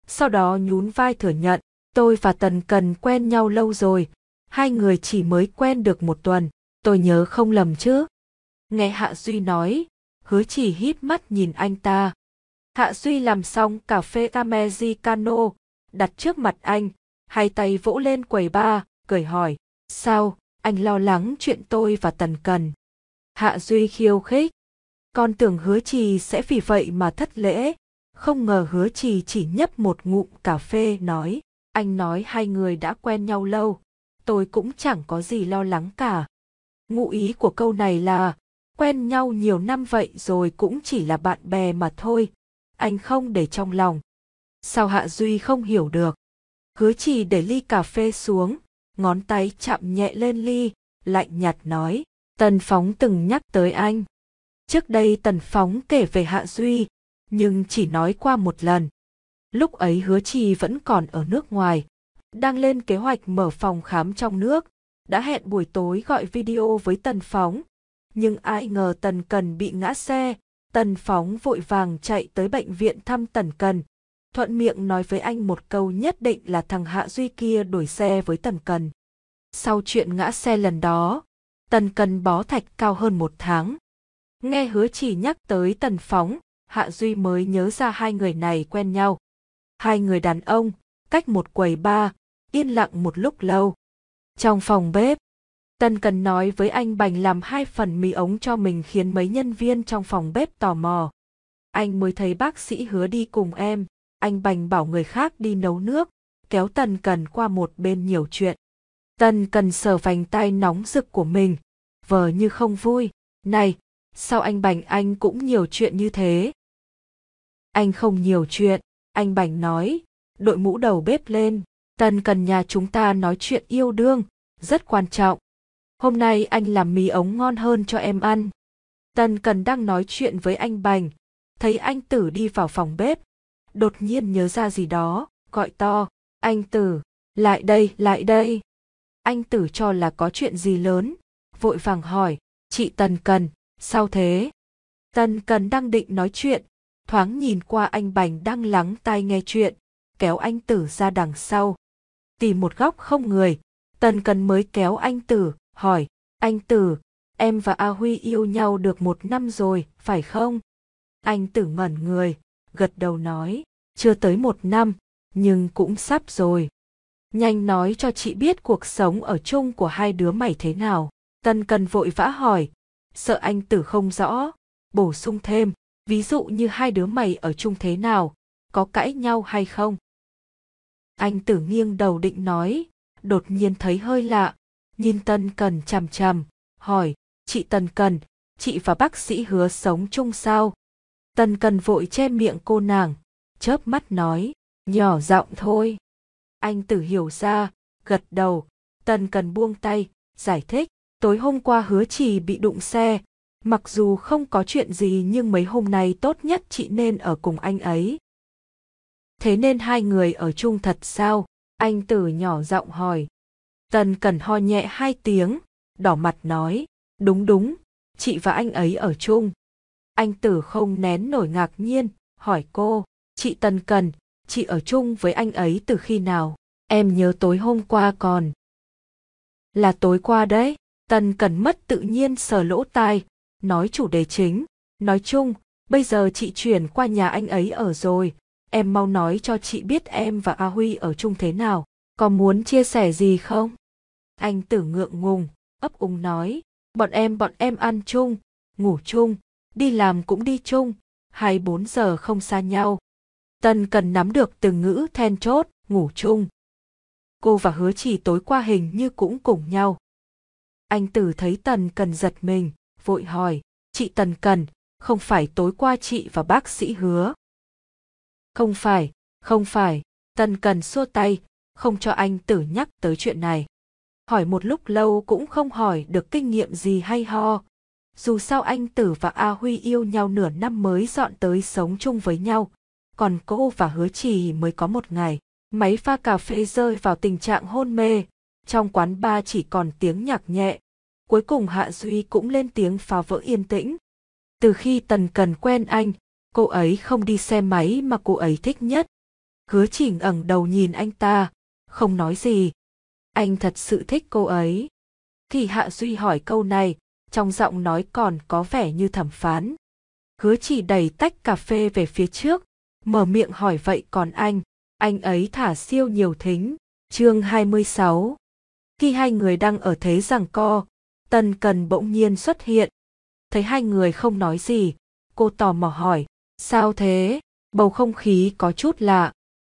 sau đó nhún vai thừa nhận, tôi và Tần Cần quen nhau lâu rồi, hai người chỉ mới quen được một tuần, tôi nhớ không lầm chứ. Nghe Hạ Duy nói, Hứa Chỉ híp mắt nhìn anh ta. Hạ Duy làm xong cà phê Americano, đặt trước mặt anh, hai tay vỗ lên quầy bar, cười hỏi, sao, anh lo lắng chuyện tôi và Tần Cần. Hạ Duy khiêu khích, con tưởng Hứa Trì sẽ vì vậy mà thất lễ, không ngờ Hứa Trì chỉ nhấp một ngụm cà phê nói, anh nói hai người đã quen nhau lâu, tôi cũng chẳng có gì lo lắng cả. Ngụ ý của câu này là, quen nhau nhiều năm vậy rồi cũng chỉ là bạn bè mà thôi, anh không để trong lòng. Sao Hạ Duy không hiểu được? Hứa Trì để ly cà phê xuống, ngón tay chạm nhẹ lên ly, lạnh nhạt nói, Tần Phóng từng nhắc tới anh. Trước đây Tần Phóng kể về Hạ Duy, nhưng chỉ nói qua một lần. Lúc ấy Hứa Trì vẫn còn ở nước ngoài, đang lên kế hoạch mở phòng khám trong nước, đã hẹn buổi tối gọi video với Tần Phóng. Nhưng ai ngờ Tần Cần bị ngã xe, Tần Phóng vội vàng chạy tới bệnh viện thăm Tần Cần, thuận miệng nói với anh một câu nhất định là thằng Hạ Duy kia đổi xe với Tần Cần. Sau chuyện ngã xe lần đó, Tần Cần bó thạch cao hơn một tháng. Nghe Hứa Chỉ nhắc tới Tần Phóng, Hạ Duy mới nhớ ra hai người này quen nhau. Hai người đàn ông, cách một quầy bar, yên lặng một lúc lâu. Trong phòng bếp, Tần Cần nói với anh Bành làm hai phần mì ống cho mình khiến mấy nhân viên trong phòng bếp tò mò. Anh mới thấy bác sĩ Hứa đi cùng em, anh Bành bảo người khác đi nấu nước, kéo Tần Cần qua một bên nhiều chuyện. Tần Cần sờ vành tay nóng rực của mình, vờ như không vui. Này, sao anh Bành anh cũng nhiều chuyện như thế? Anh không nhiều chuyện, anh Bành nói, đội mũ đầu bếp lên. Tần Cần nhà chúng ta nói chuyện yêu đương, rất quan trọng. Hôm nay anh làm mì ống ngon hơn cho em ăn. Tần Cần đang nói chuyện với anh Bành, thấy anh Tử đi vào phòng bếp. Đột nhiên nhớ ra gì đó, gọi to, anh Tử, lại đây, lại đây. Anh Tử cho là có chuyện gì lớn, vội vàng hỏi, chị Tần Cần, sao thế? Tần Cần đang định nói chuyện, thoáng nhìn qua anh Bành đang lắng tai nghe chuyện, kéo anh Tử ra đằng sau. Tìm một góc không người, Tần Cần mới kéo anh Tử, hỏi, anh Tử, em và A Huy yêu nhau được một năm rồi, phải không? Anh Tử ngẩn người, gật đầu nói, chưa tới một năm, nhưng cũng sắp rồi. Nhanh nói cho chị biết cuộc sống ở chung của hai đứa mày thế nào. Tần Cần vội vã hỏi, sợ anh Tử không rõ, bổ sung thêm, ví dụ như hai đứa mày ở chung thế nào, có cãi nhau hay không? Anh Tử nghiêng đầu định nói, đột nhiên thấy hơi lạ, nhìn Tần Cần chằm chằm, hỏi, chị Tần Cần, chị và bác sĩ Hứa sống chung sao? Tần Cần vội che miệng cô nàng, chớp mắt nói, nhỏ giọng thôi. Anh Tử hiểu ra, gật đầu, Tần Cần buông tay, giải thích, tối hôm qua Hứa Trì bị đụng xe, mặc dù không có chuyện gì nhưng mấy hôm nay tốt nhất chị nên ở cùng anh ấy. Thế nên hai người ở chung thật sao? Anh Tử nhỏ giọng hỏi. Tần Cần ho nhẹ hai tiếng, đỏ mặt nói, đúng đúng, chị và anh ấy ở chung. Anh Tử không nén nổi ngạc nhiên, hỏi cô, chị Tần Cần, chị ở chung với anh ấy từ khi nào? Em nhớ tối hôm qua còn. Là tối qua đấy. Tần Cần mất tự nhiên sờ lỗ tai, nói chủ đề chính, nói chung, bây giờ chị chuyển qua nhà anh ấy ở rồi, em mau nói cho chị biết em và A Huy ở chung thế nào, có muốn chia sẻ gì không? Anh Tử ngượng ngùng, ấp úng nói, bọn em bọn em ăn chung, ngủ chung, đi làm cũng đi chung, hai mươi bốn giờ không xa nhau. Tần Cần nắm được từ ngữ then chốt, ngủ chung. Cô và Hứa Trì tối qua hình như cũng cùng nhau. Anh Tử thấy Tần Cần giật mình, vội hỏi, chị Tần Cần, không phải tối qua chị và bác sĩ Hứa? Không phải, không phải, Tần Cần xua tay, không cho anh Tử nhắc tới chuyện này. Hỏi một lúc lâu cũng không hỏi được kinh nghiệm gì hay ho. Dù sao anh Tử và A Huy yêu nhau nửa năm mới dọn tới sống chung với nhau, còn cô và Hứa Trì mới có một ngày. Máy pha cà phê rơi vào tình trạng hôn mê, trong quán bar chỉ còn tiếng nhạc nhẹ. Cuối cùng Hạ Duy cũng lên tiếng phá vỡ yên tĩnh. Từ khi Tần Cần quen anh, cô ấy không đi xe máy mà cô ấy thích nhất Hứa Chỉ ngẩng đầu nhìn anh ta, không nói gì. Anh thật sự thích cô ấy. Khi Hạ Duy hỏi câu này, trong giọng nói còn có vẻ như thẩm phán. Hứa Chỉ đẩy tách cà phê về phía trước, mở miệng hỏi vậy còn anh, anh ấy thả siêu nhiều thính. Chương hai mươi sáu. Khi hai người đang ở thế giằng co, Tần Cần bỗng nhiên xuất hiện. Thấy hai người không nói gì, cô tò mò hỏi, sao thế? Bầu không khí có chút lạ.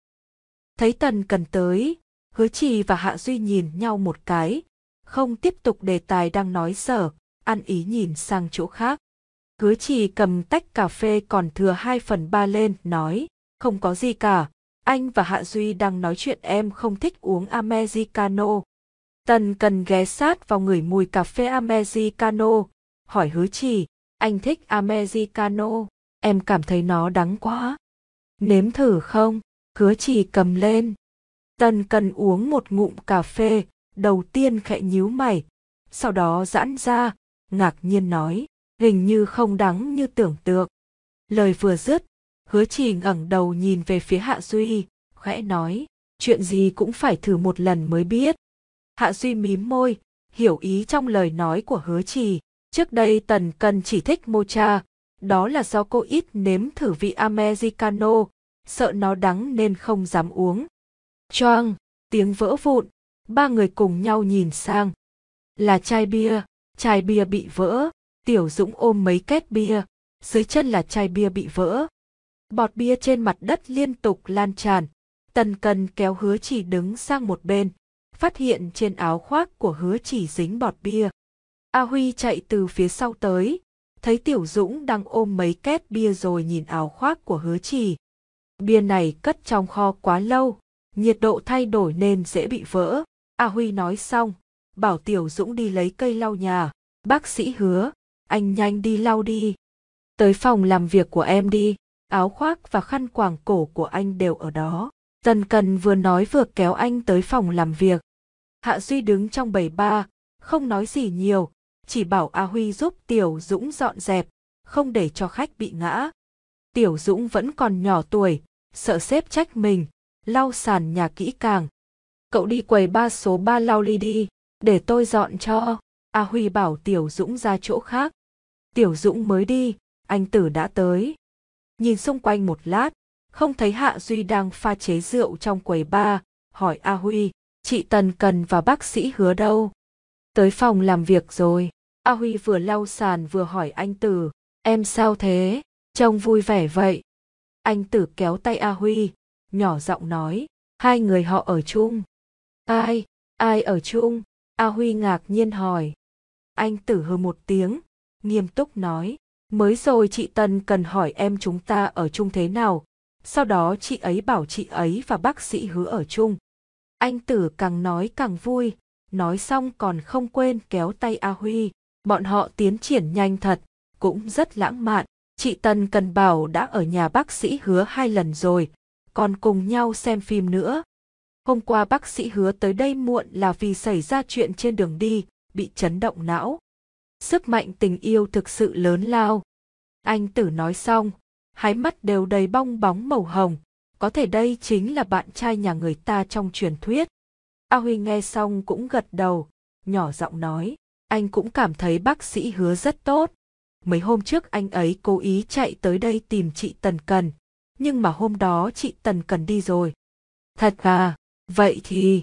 Thấy Tần Cần tới, Hứa Chỉ và Hạ Duy nhìn nhau một cái, không tiếp tục đề tài đang nói dở, ăn ý nhìn sang chỗ khác. Hứa Chỉ cầm tách cà phê còn thừa hai phần ba lên, nói, không có gì cả, anh và Hạ Duy đang nói chuyện, em không thích uống Americano. Tần Cần ghé sát vào ngửi mùi cà phê Americano, hỏi Hứa Chỉ, anh thích Americano, em cảm thấy nó đắng quá. Nếm thử không? Hứa Chỉ cầm lên. Tần Cần uống một ngụm cà phê, đầu tiên khẽ nhíu mày, sau đó giãn ra, ngạc nhiên nói, hình như không đắng như tưởng tượng. Lời vừa dứt, Hứa Chỉ ngẩng đầu nhìn về phía Hạ Duy, khẽ nói, chuyện gì cũng phải thử một lần mới biết. Hạ Duy mím môi, hiểu ý trong lời nói của Hứa Chỉ. Trước đây Tần Cần chỉ thích mocha, đó là do cô ít nếm thử vị Americano, sợ nó đắng nên không dám uống. Choang, tiếng vỡ vụn, ba người cùng nhau nhìn sang. Là chai bia, chai bia bị vỡ, Tiểu Dũng ôm mấy két bia, dưới chân là chai bia bị vỡ. Bọt bia trên mặt đất liên tục lan tràn. Tần Cần kéo Hứa Chỉ đứng sang một bên, phát hiện trên áo khoác của Hứa Chỉ dính bọt bia. A Huy chạy từ phía sau tới, thấy Tiểu Dũng đang ôm mấy két bia rồi nhìn áo khoác của Hứa Chỉ. Bia này cất trong kho quá lâu, nhiệt độ thay đổi nên dễ bị vỡ. A Huy nói xong, bảo Tiểu Dũng đi lấy cây lau nhà. Bác sĩ Hứa, anh nhanh đi lau đi. Tới phòng làm việc của em đi, áo khoác và khăn quàng cổ của anh đều ở đó. Tần Cần vừa nói vừa kéo anh tới phòng làm việc. Hạ Duy đứng trong bầy ba, không nói gì nhiều, chỉ bảo A Huy giúp Tiểu Dũng dọn dẹp, không để cho khách bị ngã. Tiểu Dũng vẫn còn nhỏ tuổi, sợ sếp trách mình, lau sàn nhà kỹ càng. Cậu đi quầy ba số ba lau ly đi, để tôi dọn cho. A Huy bảo Tiểu Dũng ra chỗ khác. Tiểu Dũng mới đi, anh Tử đã tới. Nhìn xung quanh một lát, không thấy Hạ Duy đang pha chế rượu trong quầy bar, hỏi A Huy, chị Tần Cần và bác sĩ Hứa đâu? Tới phòng làm việc rồi. A Huy vừa lau sàn vừa hỏi anh Tử, em sao thế? Trông vui vẻ vậy. Anh Tử kéo tay A Huy, nhỏ giọng nói, hai người họ ở chung. Ai, ai ở chung? A Huy ngạc nhiên hỏi. Anh Tử hừ một tiếng, nghiêm túc nói, mới rồi chị Tần Cần hỏi em chúng ta ở chung thế nào, sau đó chị ấy bảo chị ấy và bác sĩ Hứa ở chung. Anh Tử càng nói càng vui, nói xong còn không quên kéo tay A Huy, bọn họ tiến triển nhanh thật, cũng rất lãng mạn. Chị Tần Cần bảo đã ở nhà bác sĩ Hứa hai lần rồi, còn cùng nhau xem phim nữa. Hôm qua bác sĩ Hứa tới đây muộn là vì xảy ra chuyện trên đường đi, bị chấn động não. Sức mạnh tình yêu thực sự lớn lao. Anh Tử nói xong, hai mắt đều đầy bong bóng màu hồng, có thể đây chính là bạn trai nhà người ta trong truyền thuyết. A Huy nghe xong cũng gật đầu, nhỏ giọng nói, anh cũng cảm thấy bác sĩ Hứa rất tốt. Mấy hôm trước anh ấy cố ý chạy tới đây tìm chị Tần Cần, nhưng mà hôm đó chị Tần Cần đi rồi. Thật à, vậy thì...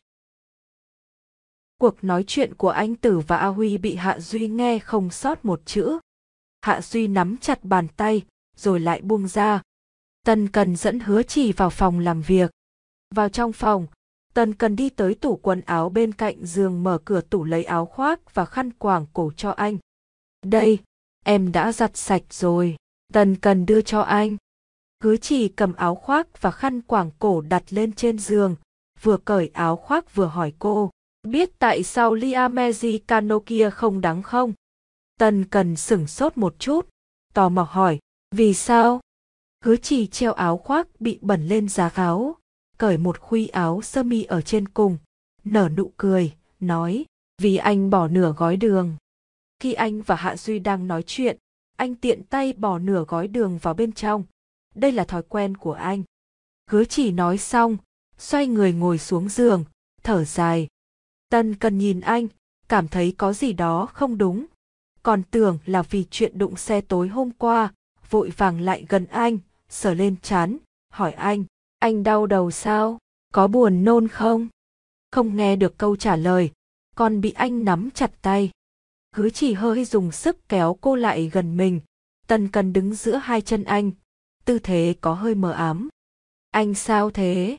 Cuộc nói chuyện của anh Tử và A Huy bị Hạ Duy nghe không sót một chữ. Hạ Duy nắm chặt bàn tay, rồi lại buông ra. Tần Cần dẫn Hứa Chỉ vào phòng làm việc. Vào trong phòng, Tần Cần đi tới tủ quần áo bên cạnh giường, mở cửa tủ lấy áo khoác và khăn quàng cổ cho anh. Đây, em đã giặt sạch rồi. Tần Cần đưa cho anh. Hứa Chỉ cầm áo khoác và khăn quàng cổ đặt lên trên giường, vừa cởi áo khoác vừa hỏi cô, biết tại sao ly Americano kia không đắng không? Tần Cần sửng sốt một chút, tò mò hỏi, vì sao? Hứa Chỉ treo áo khoác bị bẩn lên giá áo, cởi một khuy áo sơ mi ở trên cùng, nở nụ cười, nói, vì anh bỏ nửa gói đường. Khi anh và Hạ Duy đang nói chuyện, anh tiện tay bỏ nửa gói đường vào bên trong. Đây là thói quen của anh. Hứa Chỉ nói xong, xoay người ngồi xuống giường, thở dài. Tân Cần nhìn anh, cảm thấy có gì đó không đúng. Còn tưởng là vì chuyện đụng xe tối hôm qua, vội vàng lại gần anh, sờ lên trán, hỏi anh, anh đau đầu sao? Có buồn nôn không? Không nghe được câu trả lời, còn bị anh nắm chặt tay. Hứa Chỉ hơi dùng sức kéo cô lại gần mình. Tân Cần đứng giữa hai chân anh, tư thế có hơi mờ ám. Anh sao thế?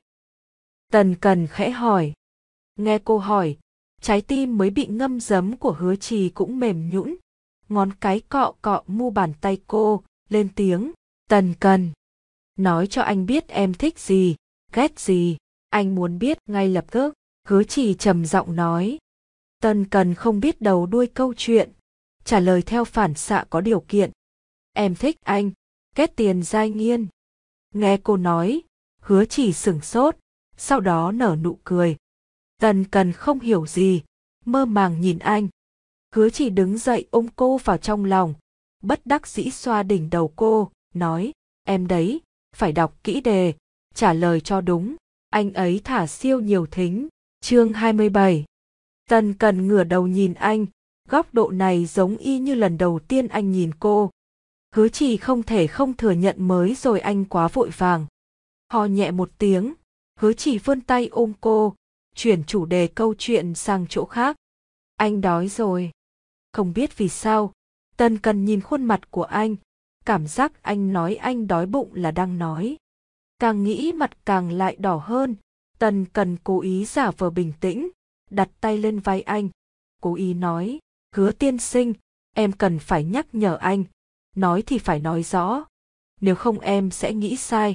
Tần Cần khẽ hỏi. Nghe cô hỏi, trái tim mới bị ngâm giấm của Hứa Trì cũng mềm nhũn, ngón cái cọ cọ mu bàn tay cô, lên tiếng, Tần Cần, nói cho anh biết em thích gì, ghét gì, anh muốn biết ngay lập tức. Hứa Trì trầm giọng nói. Tần Cần không biết đầu đuôi câu chuyện, trả lời theo phản xạ có điều kiện. Em thích anh, ghét Tiền Giai Nghiên. Nghe cô nói, Hứa Trì sửng sốt, sau đó nở nụ cười. Tần Cần không hiểu gì, mơ màng nhìn anh. Hứa Chỉ đứng dậy ôm cô vào trong lòng, bất đắc dĩ xoa đỉnh đầu cô, nói, em đấy, phải đọc kỹ đề, trả lời cho đúng, anh ấy thả siêu nhiều thính. Chương hai mươi bảy. Tần Cần ngửa đầu nhìn anh, góc độ này giống y như lần đầu tiên anh nhìn cô. Hứa Chỉ không thể không thừa nhận mới rồi anh quá vội vàng. Ho nhẹ một tiếng, Hứa Chỉ vươn tay ôm cô, chuyển chủ đề câu chuyện sang chỗ khác. Anh đói rồi. Không biết vì sao, Tần Cần nhìn khuôn mặt của anh, cảm giác anh nói anh đói bụng là đang nói. Càng nghĩ mặt càng lại đỏ hơn, Tần Cần cố ý giả vờ bình tĩnh, đặt tay lên vai anh, cố ý nói, Hứa tiên sinh, em cần phải nhắc nhở anh, nói thì phải nói rõ, nếu không em sẽ nghĩ sai.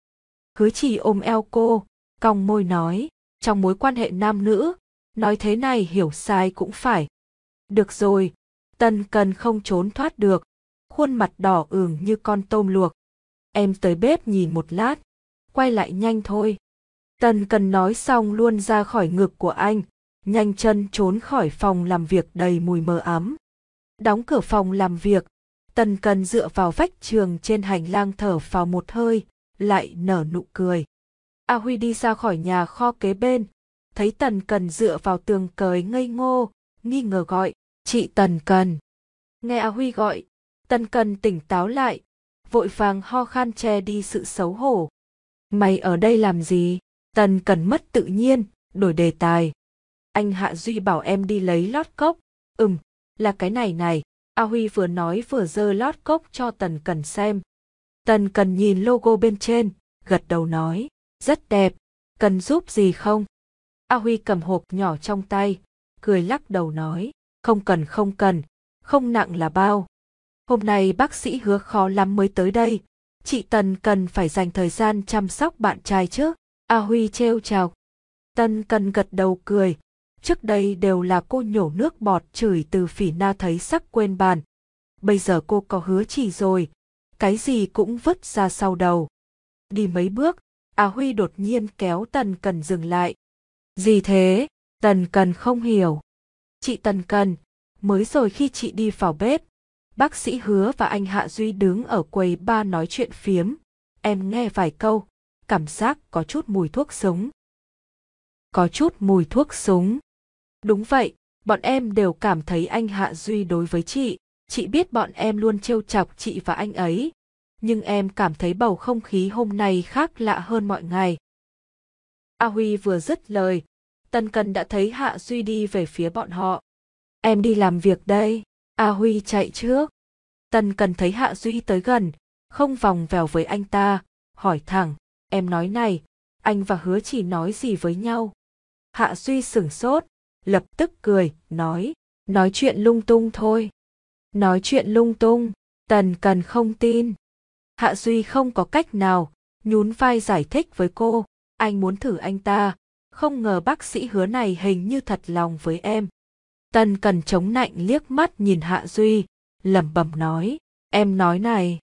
Hứa Chỉ ôm eo cô, cong môi nói, trong mối quan hệ nam nữ, nói thế này hiểu sai cũng phải. Được rồi, Tần Cần không trốn thoát được, khuôn mặt đỏ ửng như con tôm luộc. Em tới bếp nhìn một lát, quay lại nhanh thôi. Tần Cần nói xong luôn ra khỏi ngực của anh, nhanh chân trốn khỏi phòng làm việc đầy mùi mờ ám. Đóng cửa phòng làm việc, Tần Cần dựa vào vách tường trên hành lang thở vào một hơi, lại nở nụ cười. A Huy đi ra khỏi nhà kho kế bên, thấy Tần Cần dựa vào tường cười ngây ngô, nghi ngờ gọi, chị Tần Cần. Nghe A Huy gọi, Tần Cần tỉnh táo lại, vội vàng ho khan che đi sự xấu hổ. Mày ở đây làm gì? Tần Cần mất tự nhiên, đổi đề tài. Anh Hạ Duy bảo em đi lấy lót cốc. Ừm, là cái này này. A Huy vừa nói vừa giơ lót cốc cho Tần Cần xem. Tần Cần nhìn logo bên trên, gật đầu nói, rất đẹp, cần giúp gì không? A Huy cầm hộp nhỏ trong tay, cười lắc đầu nói, không cần không cần, không nặng là bao. Hôm nay bác sĩ Hứa khó lắm mới tới đây, chị Tần Cần phải dành thời gian chăm sóc bạn trai chứ. A Huy trêu chọc. Tần Cần gật đầu cười, trước đây đều là cô nhổ nước bọt chửi từ Phỉ Na thấy sắc quên bàn. Bây giờ cô có Hứa Chỉ rồi, cái gì cũng vứt ra sau đầu. Đi mấy bước, A Huy đột nhiên kéo Tần Cần dừng lại. Gì thế? Tần Cần không hiểu. Chị Tần Cần, mới rồi khi chị đi vào bếp, bác sĩ Hứa và anh Hạ Duy đứng ở quầy bar nói chuyện phiếm. Em nghe vài câu, cảm giác có chút mùi thuốc súng. Có chút mùi thuốc súng. Đúng vậy, bọn em đều cảm thấy anh Hạ Duy đối với chị. Chị biết bọn em luôn trêu chọc chị và anh ấy. Nhưng em cảm thấy bầu không khí hôm nay khác lạ hơn mọi ngày. A Huy vừa dứt lời, Tần Cần đã thấy Hạ Duy đi về phía bọn họ. Em đi làm việc đây. A Huy chạy trước. Tần Cần thấy Hạ Duy tới gần, không vòng vèo với anh ta, hỏi thẳng, em nói này, anh và Hứa Chỉ nói gì với nhau? Hạ Duy sửng sốt, lập tức cười, nói, nói chuyện lung tung thôi. Nói chuyện lung tung, Tần Cần không tin. Hạ Duy không có cách nào, nhún vai giải thích với cô, anh muốn thử anh ta, không ngờ bác sĩ Hứa này hình như thật lòng với em. Tần Cần chống nạnh liếc mắt nhìn Hạ Duy, lẩm bẩm nói, em nói này.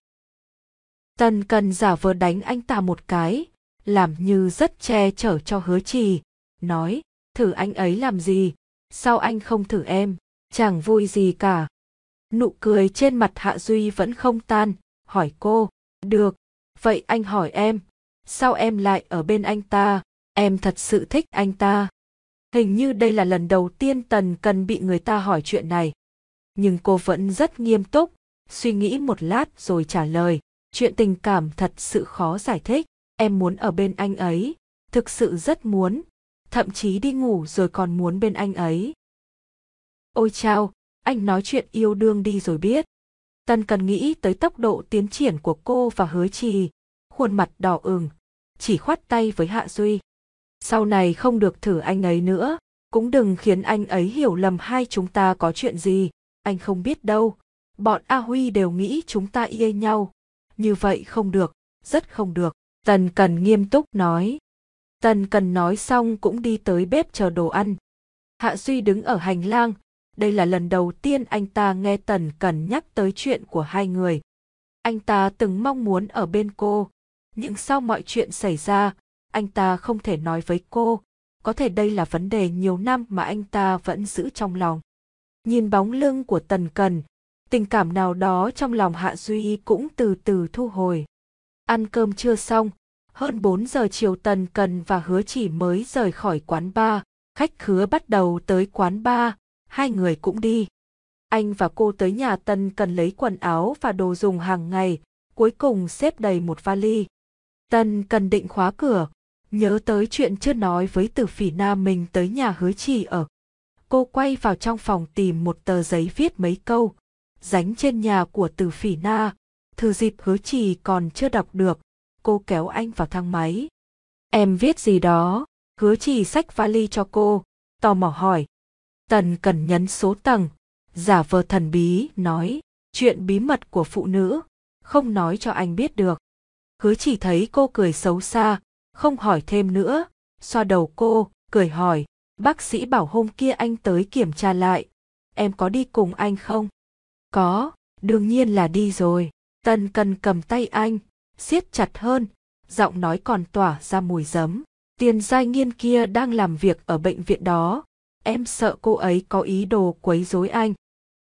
Tần Cần giả vờ đánh anh ta một cái, làm như rất che chở cho Hứa Trì, nói, thử anh ấy làm gì, sao anh không thử em, chẳng vui gì cả. Nụ cười trên mặt Hạ Duy vẫn không tan, hỏi cô, được, vậy anh hỏi em, sao em lại ở bên anh ta, em thật sự thích anh ta. Hình như đây là lần đầu tiên Tần Cần bị người ta hỏi chuyện này. Nhưng cô vẫn rất nghiêm túc, suy nghĩ một lát rồi trả lời, chuyện tình cảm thật sự khó giải thích, em muốn ở bên anh ấy, thực sự rất muốn, thậm chí đi ngủ rồi còn muốn bên anh ấy. Ôi chao, anh nói chuyện yêu đương đi rồi biết. Tần Cần nghĩ tới tốc độ tiến triển của cô và Hứa Trì, khuôn mặt đỏ ửng, chỉ khoát tay với Hạ Duy. Sau này không được thử anh ấy nữa, cũng đừng khiến anh ấy hiểu lầm hai chúng ta có chuyện gì, anh không biết đâu. Bọn A Huy đều nghĩ chúng ta yêu nhau. Như vậy không được, rất không được. Tần Cần nghiêm túc nói. Tần Cần nói xong cũng đi tới bếp chờ đồ ăn. Hạ Duy đứng ở hành lang. Đây là lần đầu tiên anh ta nghe Tần Cần nhắc tới chuyện của hai người. Anh ta từng mong muốn ở bên cô, nhưng sau mọi chuyện xảy ra, anh ta không thể nói với cô. Có thể đây là vấn đề nhiều năm mà anh ta vẫn giữ trong lòng. Nhìn bóng lưng của Tần Cần, tình cảm nào đó trong lòng Hạ Duy cũng từ từ thu hồi. Ăn cơm trưa xong, hơn bốn giờ chiều Tần Cần và Hứa Chỉ mới rời khỏi quán bar. Khách khứa bắt đầu tới quán bar, hai người cũng đi. Anh và cô tới nhà Tần Cần lấy quần áo và đồ dùng hàng ngày, cuối cùng xếp đầy một vali. Tần Cần định khóa cửa, nhớ tới chuyện chưa nói với Từ Phỉ Na mình tới nhà Hứa Chỉ ở. Cô quay vào trong phòng tìm một tờ giấy viết mấy câu, dánh trên nhà của Từ Phỉ Na. Thừa dịp Hứa Chỉ còn chưa đọc được, cô kéo anh vào thang máy. Em viết gì đó? Hứa Chỉ xách vali cho cô, tò mò hỏi. Tần Cần nhấn số tầng, giả vờ thần bí, nói, chuyện bí mật của phụ nữ, không nói cho anh biết được. Hứa Chỉ thấy cô cười xấu xa, không hỏi thêm nữa, xoa đầu cô, cười hỏi, bác sĩ bảo hôm kia anh tới kiểm tra lại, em có đi cùng anh không? Có, đương nhiên là đi rồi. Tần Cần cầm tay anh, siết chặt hơn, giọng nói còn tỏa ra mùi giấm. Tiền giai nghiên kia đang làm việc ở bệnh viện đó, em sợ cô ấy có ý đồ quấy rối anh.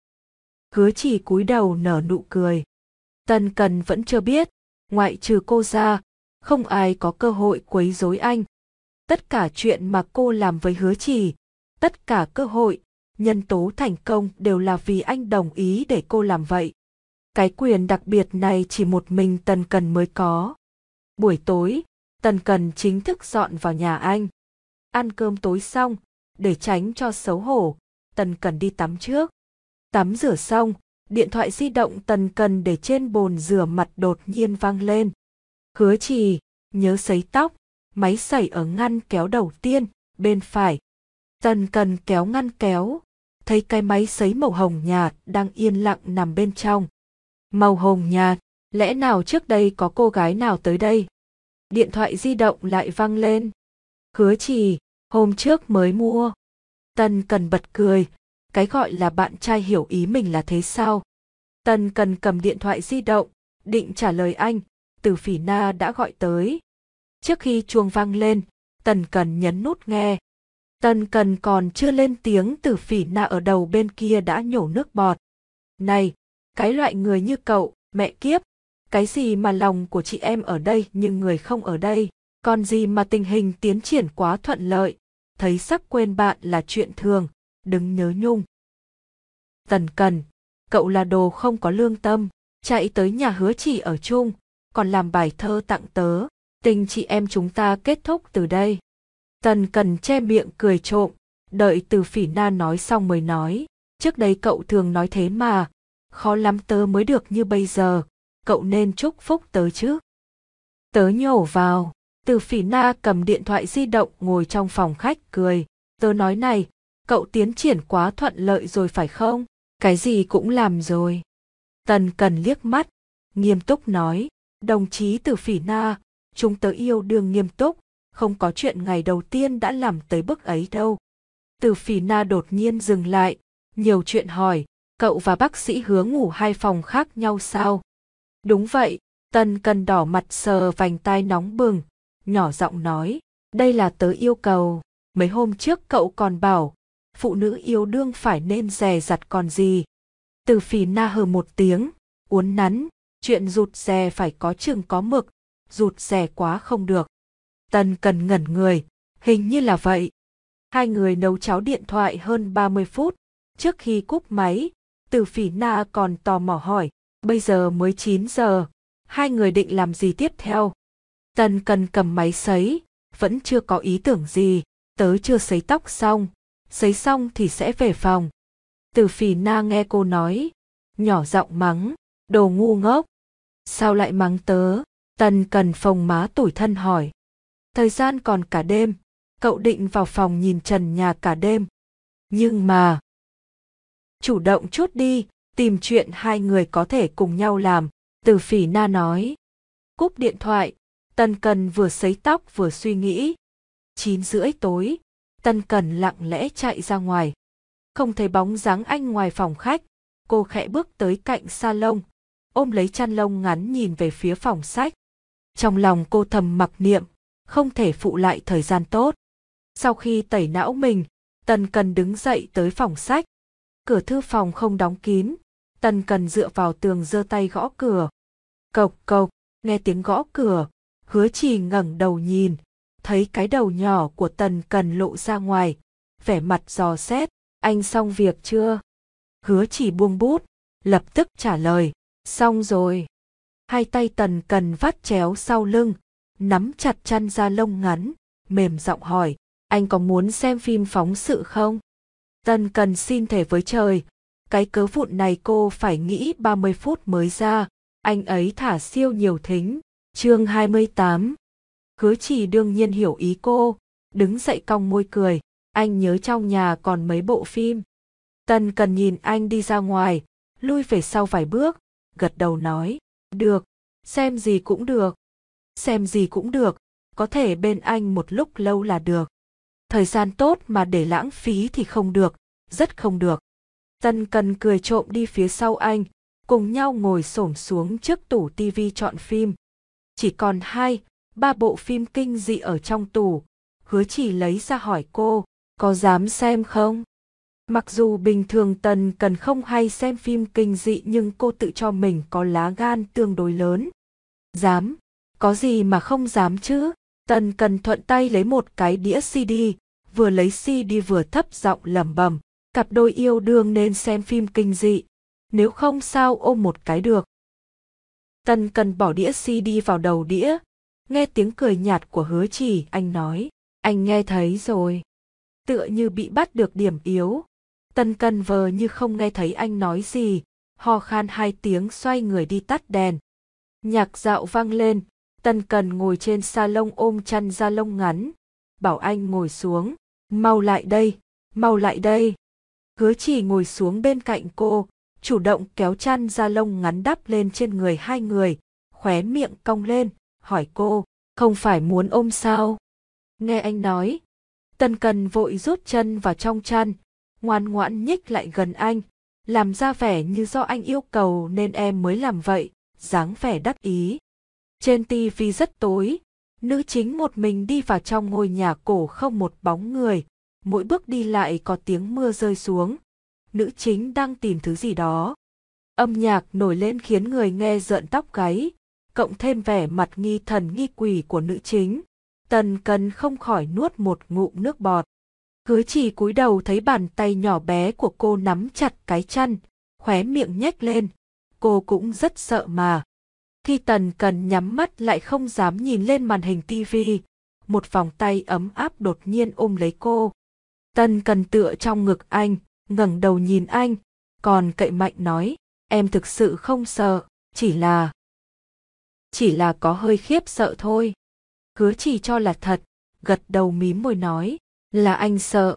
Hứa Chỉ cúi đầu nở nụ cười. Tần Cần vẫn chưa biết, ngoại trừ cô ra, không ai có cơ hội quấy rối anh. Tất cả chuyện mà cô làm với Hứa Chỉ, tất cả cơ hội, nhân tố thành công đều là vì anh đồng ý để cô làm vậy. Cái quyền đặc biệt này chỉ một mình Tần Cần mới có. Buổi tối, Tần Cần chính thức dọn vào nhà anh. Ăn cơm tối xong, để tránh cho xấu hổ, Tần Cần đi tắm trước. Tắm rửa xong, điện thoại di động Tần Cần để trên bồn rửa mặt đột nhiên vang lên. Hứa Chỉ, nhớ sấy tóc, máy sấy ở ngăn kéo đầu tiên, bên phải. Tần Cần kéo ngăn kéo, thấy cái máy sấy màu hồng nhạt đang yên lặng nằm bên trong. Màu hồng nhạt, lẽ nào trước đây có cô gái nào tới đây? Điện thoại di động lại vang lên. Hứa Chỉ, hôm trước mới mua. Tần Cần bật cười, cái gọi là bạn trai hiểu ý mình là thế sao? Tần Cần cầm điện thoại di động, định trả lời anh, Từ Phỉ Na đã gọi tới. Trước khi chuông vang lên, Tần Cần nhấn nút nghe. Tần Cần còn chưa lên tiếng, Từ Phỉ Na ở đầu bên kia đã nhổ nước bọt. Này, cái loại người như cậu, mẹ kiếp, cái gì mà lòng của chị em ở đây nhưng người không ở đây, còn gì mà tình hình tiến triển quá thuận lợi, thấy sắc quên bạn là chuyện thường, đừng nhớ nhung. Tần Cần, cậu là đồ không có lương tâm, chạy tới nhà Hứa Chỉ ở chung, còn làm bài thơ tặng tớ, tình chị em chúng ta kết thúc từ đây. Tần Cần che miệng cười trộm, đợi Từ Phỉ Na nói xong mới nói, trước đây cậu thường nói thế mà, khó lắm tớ mới được như bây giờ, cậu nên chúc phúc tớ chứ. Tớ nhổ vào, Từ Phỉ Na cầm điện thoại di động ngồi trong phòng khách cười, tớ nói này, cậu tiến triển quá thuận lợi rồi phải không? Cái gì cũng làm rồi. Tần Cần liếc mắt, nghiêm túc nói, đồng chí Từ Phỉ Na, chúng tớ yêu đương nghiêm túc, không có chuyện ngày đầu tiên đã làm tới bước ấy đâu. Từ Phỉ Na đột nhiên dừng lại, nhiều chuyện hỏi, cậu và bác sĩ Hứa ngủ hai phòng khác nhau sao? Đúng vậy, Tần Cần đỏ mặt sờ vành tai nóng bừng, nhỏ giọng nói, đây là tớ yêu cầu, mấy hôm trước cậu còn bảo, phụ nữ yêu đương phải nên dè dặt còn gì. Từ Phỉ Na hừ một tiếng, uốn nắn, chuyện rụt rè phải có chừng có mực, rụt rè quá không được. Tần Cần ngẩn người, hình như là vậy. Hai người nấu cháo điện thoại hơn ba mươi phút, trước khi cúp máy, Từ Phỉ Na còn tò mò hỏi, bây giờ mới chín giờ, hai người định làm gì tiếp theo? Tần Cần cầm máy sấy, vẫn chưa có ý tưởng gì, tớ chưa sấy tóc xong, sấy xong thì sẽ về phòng. Từ Phỉ Na nghe cô nói, nhỏ giọng mắng, đồ ngu ngốc. Sao lại mắng tớ? Tần Cần phồng má tủi thân hỏi. Thời gian còn cả đêm, cậu định vào phòng nhìn trần nhà cả đêm. Nhưng mà... Chủ động chút đi, tìm chuyện hai người có thể cùng nhau làm, Từ Phỉ Na nói. Cúp điện thoại, Tần Cần vừa sấy tóc vừa suy nghĩ. Chín rưỡi tối, Tần Cần lặng lẽ chạy ra ngoài. Không thấy bóng dáng anh ngoài phòng khách, cô khẽ bước tới cạnh salon, ôm lấy chăn lông ngắn nhìn về phía phòng sách. Trong lòng cô thầm mặc niệm, không thể phụ lại thời gian tốt. Sau khi tẩy não mình, Tần Cần đứng dậy tới phòng sách. Cửa thư phòng không đóng kín, Tần Cần dựa vào tường giơ tay gõ cửa. Cộc cộc, nghe tiếng gõ cửa, Hứa Trì ngẩng đầu nhìn, thấy cái đầu nhỏ của Tần Cần lộ ra ngoài, vẻ mặt dò xét, anh xong việc chưa? Hứa Trì buông bút, lập tức trả lời, xong rồi. Hai tay Tần Cần vắt chéo sau lưng, nắm chặt chăn da lông ngắn, mềm giọng hỏi, anh có muốn xem phim phóng sự không? Tần Cần xin thề với trời, cái cớ vụn này cô phải nghĩ ba mươi phút mới ra, anh ấy thả siêu nhiều thính. Chương hai mươi tám. Hứa Trì đương nhiên hiểu ý cô, đứng dậy cong môi cười, anh nhớ trong nhà còn mấy bộ phim. Tần Cần nhìn anh đi ra ngoài, lui về sau vài bước, gật đầu nói, được, xem gì cũng được. Xem gì cũng được, có thể bên anh một lúc lâu là được. Thời gian tốt mà để lãng phí thì không được, rất không được. Tần Cần cười trộm đi phía sau anh, cùng nhau ngồi xổm xuống trước tủ tivi chọn phim. Chỉ còn hai, ba bộ phim kinh dị ở trong tủ. Hứa Trì lấy ra hỏi cô, có dám xem không? Mặc dù bình thường Tần Cần không hay xem phim kinh dị nhưng cô tự cho mình có lá gan tương đối lớn. Dám, có gì mà không dám chứ? Tần Cần thuận tay lấy một cái đĩa xê đê, vừa lấy xê đê vừa thấp giọng lẩm bẩm, cặp đôi yêu đương nên xem phim kinh dị, nếu không sao ôm một cái được. Tần Cần bỏ đĩa xê đê vào đầu đĩa, nghe tiếng cười nhạt của Hứa Trì, anh nói, anh nghe thấy rồi. Tựa như bị bắt được điểm yếu. Tần Cần vờ như không nghe thấy anh nói gì, ho khan hai tiếng xoay người đi tắt đèn. Nhạc dạo vang lên, Tần Cần ngồi trên salon ôm chăn da lông ngắn, bảo anh ngồi xuống, mau lại đây, mau lại đây. Hứa Trì ngồi xuống bên cạnh cô, chủ động kéo chăn da lông ngắn đắp lên trên người hai người, khóe miệng cong lên, hỏi cô, không phải muốn ôm sao? Nghe anh nói, Tần Cần vội rút chân vào trong chăn, ngoan ngoãn nhích lại gần anh, làm ra vẻ như do anh yêu cầu nên em mới làm vậy, dáng vẻ đắc ý. Trên tivi rất tối, nữ chính một mình đi vào trong ngôi nhà cổ không một bóng người, mỗi bước đi lại có tiếng mưa rơi xuống. Nữ chính đang tìm thứ gì đó. Âm nhạc nổi lên khiến người nghe rợn tóc gáy, cộng thêm vẻ mặt nghi thần nghi quỷ của nữ chính. Tần Cần không khỏi nuốt một ngụm nước bọt. Hứa Trì cúi đầu thấy bàn tay nhỏ bé của cô nắm chặt cái chăn, khóe miệng nhếch lên. Cô cũng rất sợ mà. Khi Tần Cần nhắm mắt lại không dám nhìn lên màn hình tivi, một vòng tay ấm áp đột nhiên ôm lấy cô. Tần Cần tựa trong ngực anh, ngẩng đầu nhìn anh, còn cậy mạnh nói, em thực sự không sợ, chỉ là... Chỉ là có hơi khiếp sợ thôi. Hứa Trì cho là thật, gật đầu mím môi nói, là anh sợ.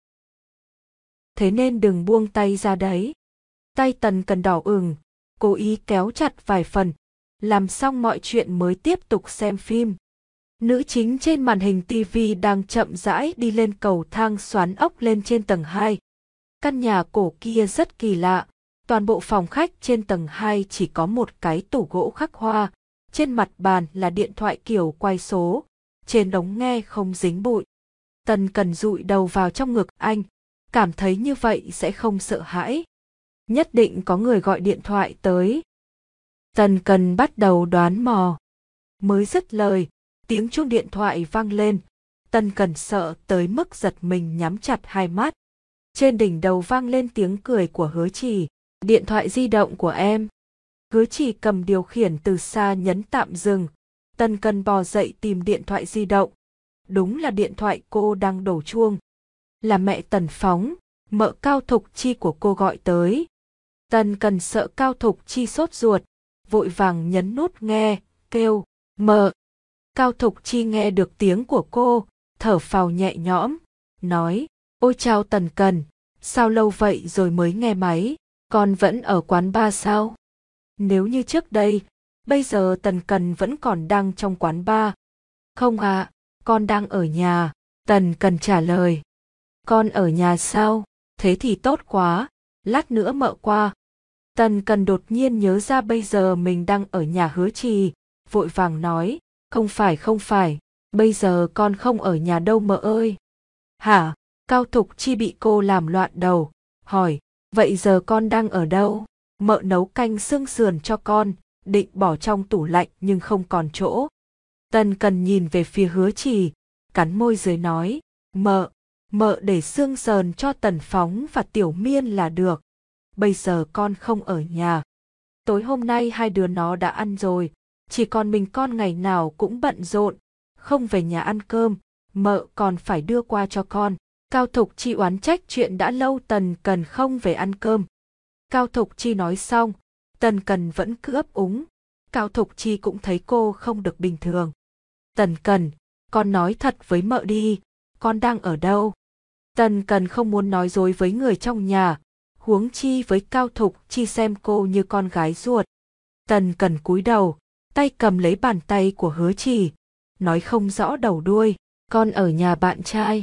Thế nên đừng buông tay ra đấy. Tay Tần Cần đỏ ửng, cố ý kéo chặt vài phần, làm xong mọi chuyện mới tiếp tục xem phim. Nữ chính trên màn hình tivi đang chậm rãi đi lên cầu thang xoắn ốc lên trên tầng hai. Căn nhà cổ kia rất kỳ lạ, toàn bộ phòng khách trên tầng hai chỉ có một cái tủ gỗ khắc hoa, trên mặt bàn là điện thoại kiểu quay số, trên ống nghe không dính bụi. Tần Cần dụi đầu vào trong ngực anh, cảm thấy như vậy sẽ không sợ hãi. Nhất định có người gọi điện thoại tới. Tần Cần bắt đầu đoán mò. Mới dứt lời, tiếng chuông điện thoại vang lên. Tần Cần sợ tới mức giật mình nhắm chặt hai mắt. Trên đỉnh đầu vang lên tiếng cười của Hứa Trì. Điện thoại di động của em. Hứa Trì cầm điều khiển từ xa nhấn tạm dừng. Tần Cần bò dậy tìm điện thoại di động. Đúng là điện thoại cô đang đổ chuông. Là mẹ Tần Phóng, mợ Cao Thục Chi của cô gọi tới. Tần Cần sợ Cao Thục Chi sốt ruột, vội vàng nhấn nút nghe, kêu, mợ. Cao Thục Chi nghe được tiếng của cô, thở phào nhẹ nhõm, nói, ôi chào Tần Cần, sao lâu vậy rồi mới nghe máy, con vẫn ở quán bar sao? Nếu như trước đây, bây giờ Tần Cần vẫn còn đang trong quán bar. Không ạ, à, con đang ở nhà, Tần Cần trả lời. Con ở nhà sao? Thế thì tốt quá, lát nữa mợ qua. Tần Cần đột nhiên nhớ ra bây giờ mình đang ở nhà Hứa Trì, vội vàng nói, không phải không phải, bây giờ con không ở nhà đâu mợ ơi. Hả? Cao Thục Chi bị cô làm loạn đầu, hỏi, vậy giờ con đang ở đâu? Mợ nấu canh xương sườn cho con, định bỏ trong tủ lạnh nhưng không còn chỗ. Tần Cần nhìn về phía Hứa Trì, cắn môi dưới nói, mợ, mợ để xương sườn cho Tần Phóng và Tiểu Miên là được. Bây giờ con không ở nhà. Tối hôm nay hai đứa nó đã ăn rồi, chỉ còn mình con ngày nào cũng bận rộn, không về nhà ăn cơm, mợ còn phải đưa qua cho con. Cao Thục Chi oán trách chuyện đã lâu Tần Cần không về ăn cơm. Cao Thục Chi nói xong, Tần Cần vẫn cứ ấp úng. Cao Thục Chi cũng thấy cô không được bình thường. Tần Cần, con nói thật với mợ đi, con đang ở đâu? Tần Cần không muốn nói dối với người trong nhà, huống chi với Cao Thục Chi xem cô như con gái ruột. Tần Cần cúi đầu, tay cầm lấy bàn tay của Hứa Trì, nói không rõ đầu đuôi, con ở nhà bạn trai.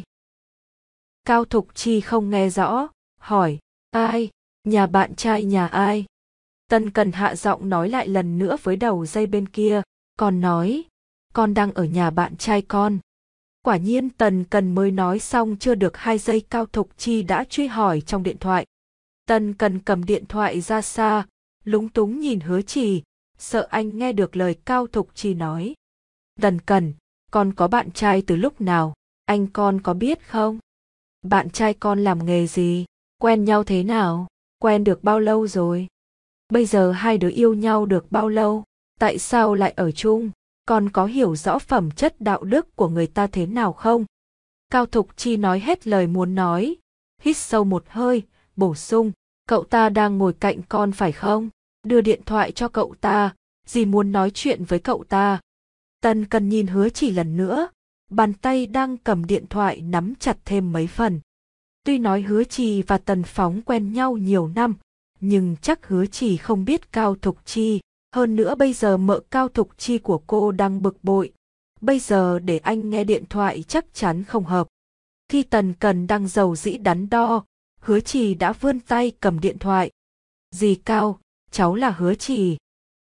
Cao Thục Chi không nghe rõ, hỏi, ai, nhà bạn trai nhà ai? Tần Cần hạ giọng nói lại lần nữa với đầu dây bên kia, con nói, con đang ở nhà bạn trai con. Quả nhiên Tần Cần mới nói xong chưa được hai giây Cao Thục Chi đã truy hỏi trong điện thoại. Tần Cần cầm điện thoại ra xa, lúng túng nhìn Hứa Trì, sợ anh nghe được lời Cao Thục Chi nói. Tần Cần, con có bạn trai từ lúc nào, anh con có biết không? Bạn trai con làm nghề gì? Quen nhau thế nào? Quen được bao lâu rồi? Bây giờ hai đứa yêu nhau được bao lâu? Tại sao lại ở chung? Con có hiểu rõ phẩm chất đạo đức của người ta thế nào không? Cao Thục Chi nói hết lời muốn nói, hít sâu một hơi, bổ sung, cậu ta đang ngồi cạnh con phải không? Đưa điện thoại cho cậu ta, dì muốn nói chuyện với cậu ta. Tần Cần nhìn Hứa Trì lần nữa, bàn tay đang cầm điện thoại nắm chặt thêm mấy phần. Tuy nói Hứa Trì và Tần Phóng quen nhau nhiều năm, nhưng chắc Hứa Trì không biết Cao Thục Chi. Hơn nữa bây giờ mợ Cao Thục Chi của cô đang bực bội. Bây giờ để anh nghe điện thoại chắc chắn không hợp. Khi Tần Cần đang giàu dĩ đắn đo, Hứa Trì đã vươn tay cầm điện thoại. Dì Cao, cháu là Hứa Trì.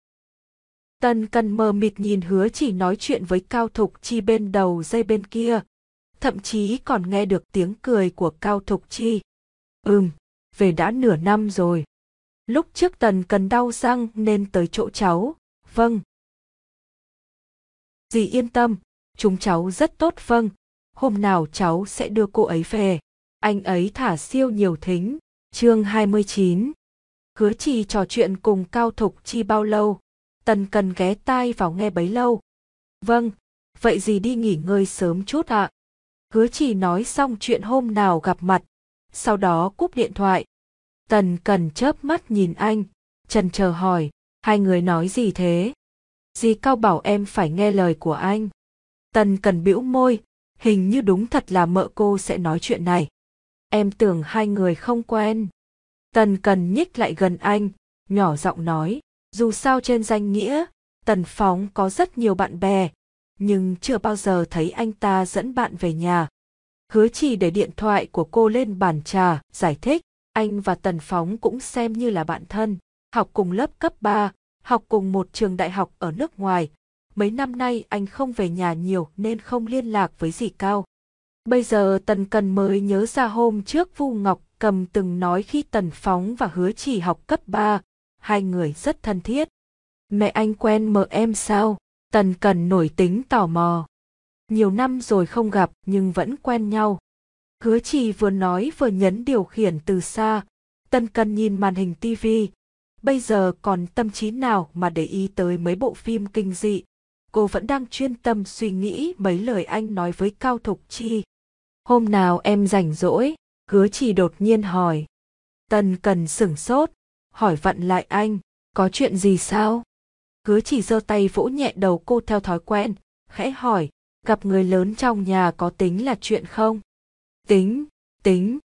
Tần Cần mờ mịt nhìn Hứa Trì nói chuyện với Cao Thục Chi bên đầu dây bên kia. Thậm chí còn nghe được tiếng cười của Cao Thục Chi. Ừm, về đã nửa năm rồi. Lúc trước Tần Cần đau răng nên tới chỗ cháu. Vâng. Dì yên tâm, chúng cháu rất tốt vâng. Hôm nào cháu sẽ đưa cô ấy về. Anh ấy thả siêu nhiều thính. Chương hai mươi chín. Hứa Trì trò chuyện cùng Cao Thục Chi bao lâu? Tần Cần ghé tai vào nghe bấy lâu. Vâng, vậy dì đi nghỉ ngơi sớm chút ạ. À. Hứa Trì nói xong chuyện hôm nào gặp mặt, sau đó cúp điện thoại. Tần Cần chớp mắt nhìn anh, chần chờ hỏi, hai người nói gì thế? Dì Cao bảo em phải nghe lời của anh. Tần Cần bĩu môi, hình như đúng thật là mợ cô sẽ nói chuyện này. Em tưởng hai người không quen. Tần Cần nhích lại gần anh, nhỏ giọng nói, dù sao trên danh nghĩa, Tần Phóng có rất nhiều bạn bè, nhưng chưa bao giờ thấy anh ta dẫn bạn về nhà. Hứa Trì để điện thoại của cô lên bàn trà, giải thích, anh và Tần Phóng cũng xem như là bạn thân, học cùng lớp cấp ba, học cùng một trường đại học ở nước ngoài. Mấy năm nay anh không về nhà nhiều nên không liên lạc với dì Cao. Bây giờ Tần Cần mới nhớ ra hôm trước Vu Ngọc Cầm từng nói khi Tần Phóng và Hứa Trì học cấp ba, hai người rất thân thiết. Mẹ anh quen mợ em sao? Tần Cần nổi tính tò mò. Nhiều năm rồi không gặp nhưng vẫn quen nhau. Hứa Trì vừa nói vừa nhấn điều khiển từ xa. Tần Cần nhìn màn hình tivi. Bây giờ còn tâm trí nào mà để ý tới mấy bộ phim kinh dị. Cô vẫn đang chuyên tâm suy nghĩ mấy lời anh nói với Cao Thục Chi. Hôm nào em rảnh rỗi? Hứa Trì đột nhiên hỏi. Tần Cần sửng sốt, hỏi vặn lại anh, có chuyện gì sao? Hứa Trì giơ tay vỗ nhẹ đầu cô theo thói quen, khẽ hỏi, gặp người lớn trong nhà có tính là chuyện không? Tính, tính.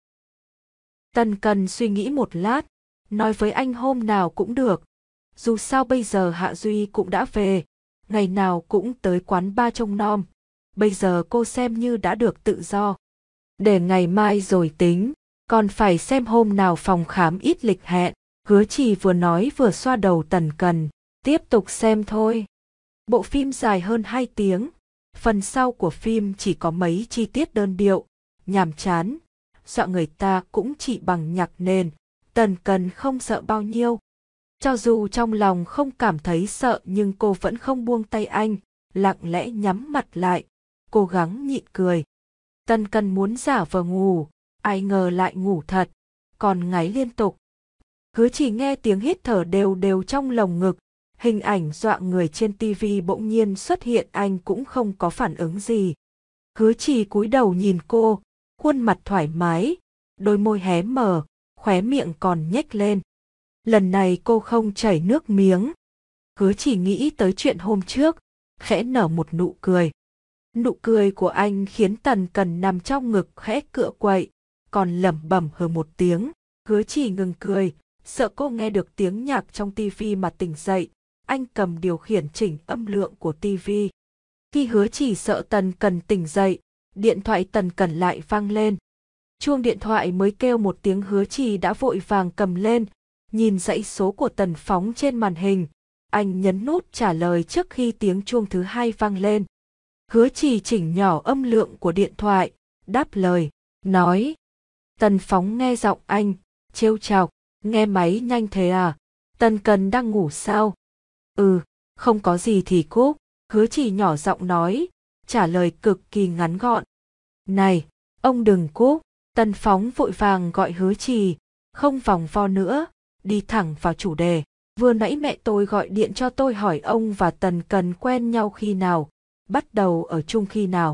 Tần Cần suy nghĩ một lát, nói với anh hôm nào cũng được. Dù sao bây giờ Hạ Duy cũng đã về, ngày nào cũng tới quán ba trông nom. Bây giờ cô xem như đã được tự do. Để ngày mai rồi tính, còn phải xem hôm nào phòng khám ít lịch hẹn. Hứa Trì vừa nói vừa xoa đầu Tần Cần, tiếp tục xem thôi. Bộ phim dài hơn hai tiếng, phần sau của phim chỉ có mấy chi tiết đơn điệu, nhàm chán, dọa người ta cũng chỉ bằng nhạc nền. Tần Cần không sợ bao nhiêu. Cho dù trong lòng không cảm thấy sợ nhưng cô vẫn không buông tay anh, lặng lẽ nhắm mặt lại, cố gắng nhịn cười. Tần Cần muốn giả vờ ngủ, ai ngờ lại ngủ thật, còn ngáy liên tục. Hứa Chỉ nghe tiếng hít thở đều đều trong lồng ngực, hình ảnh dọa người trên tivi bỗng nhiên xuất hiện, anh cũng không có phản ứng gì. Hứa Chỉ cúi đầu nhìn cô, khuôn mặt thoải mái, đôi môi hé mở, khóe miệng còn nhếch lên. Lần này cô không chảy nước miếng. Hứa Chỉ nghĩ tới chuyện hôm trước, khẽ nở một nụ cười. Nụ cười của anh khiến Tần Cần nằm trong ngực khẽ cựa quậy, còn lẩm bẩm hừ một tiếng. Hứa Chỉ ngừng cười, sợ cô nghe được tiếng nhạc trong tivi mà tỉnh dậy. Anh cầm điều khiển chỉnh âm lượng của tivi. Khi Hứa Chỉ sợ Tần Cần tỉnh dậy, điện thoại Tần Cần lại vang lên. Chuông điện thoại mới kêu một tiếng, Hứa Chỉ đã vội vàng cầm lên, nhìn dãy số của Tần Phóng trên màn hình. Anh nhấn nút trả lời trước khi tiếng chuông thứ hai vang lên. Hứa Chỉ chỉnh nhỏ âm lượng của điện thoại, đáp lời, nói. Tần Phóng nghe giọng anh, trêu chọc, nghe máy nhanh thế à? Tần Cần đang ngủ sao? Ừ, không có gì thì cúp. Hứa Chỉ nhỏ giọng nói, trả lời cực kỳ ngắn gọn. Này, ông đừng cúp. Tần Phóng vội vàng gọi Hứa Chỉ, không vòng vo nữa, đi thẳng vào chủ đề. Vừa nãy mẹ tôi gọi điện cho tôi hỏi ông và Tần Cần quen nhau khi nào, bắt đầu ở chung khi nào.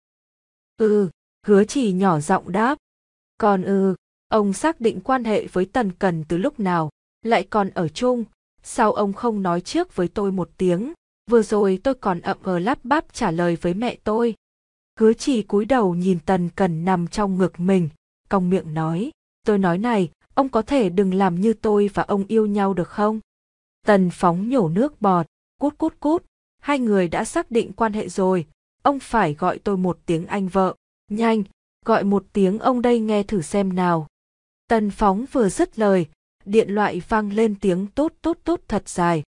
Ừ, Hứa Chỉ nhỏ giọng đáp. Còn ừ, ông xác định quan hệ với Tần Cần từ lúc nào, lại còn ở chung, sao ông không nói trước với tôi một tiếng, vừa rồi tôi còn ậm ờ lắp bắp trả lời với mẹ tôi. Hứa Chỉ cúi đầu nhìn Tần Cần nằm trong ngực mình, cong miệng nói, tôi nói này, ông có thể đừng làm như tôi và ông yêu nhau được không? Tần Phóng nhổ nước bọt, cút cút cút, hai người đã xác định quan hệ rồi, ông phải gọi tôi một tiếng anh vợ, nhanh, gọi một tiếng ông đây nghe thử xem nào. Tần Phóng vừa dứt lời, điện thoại vang lên tiếng tốt tốt tốt thật dài.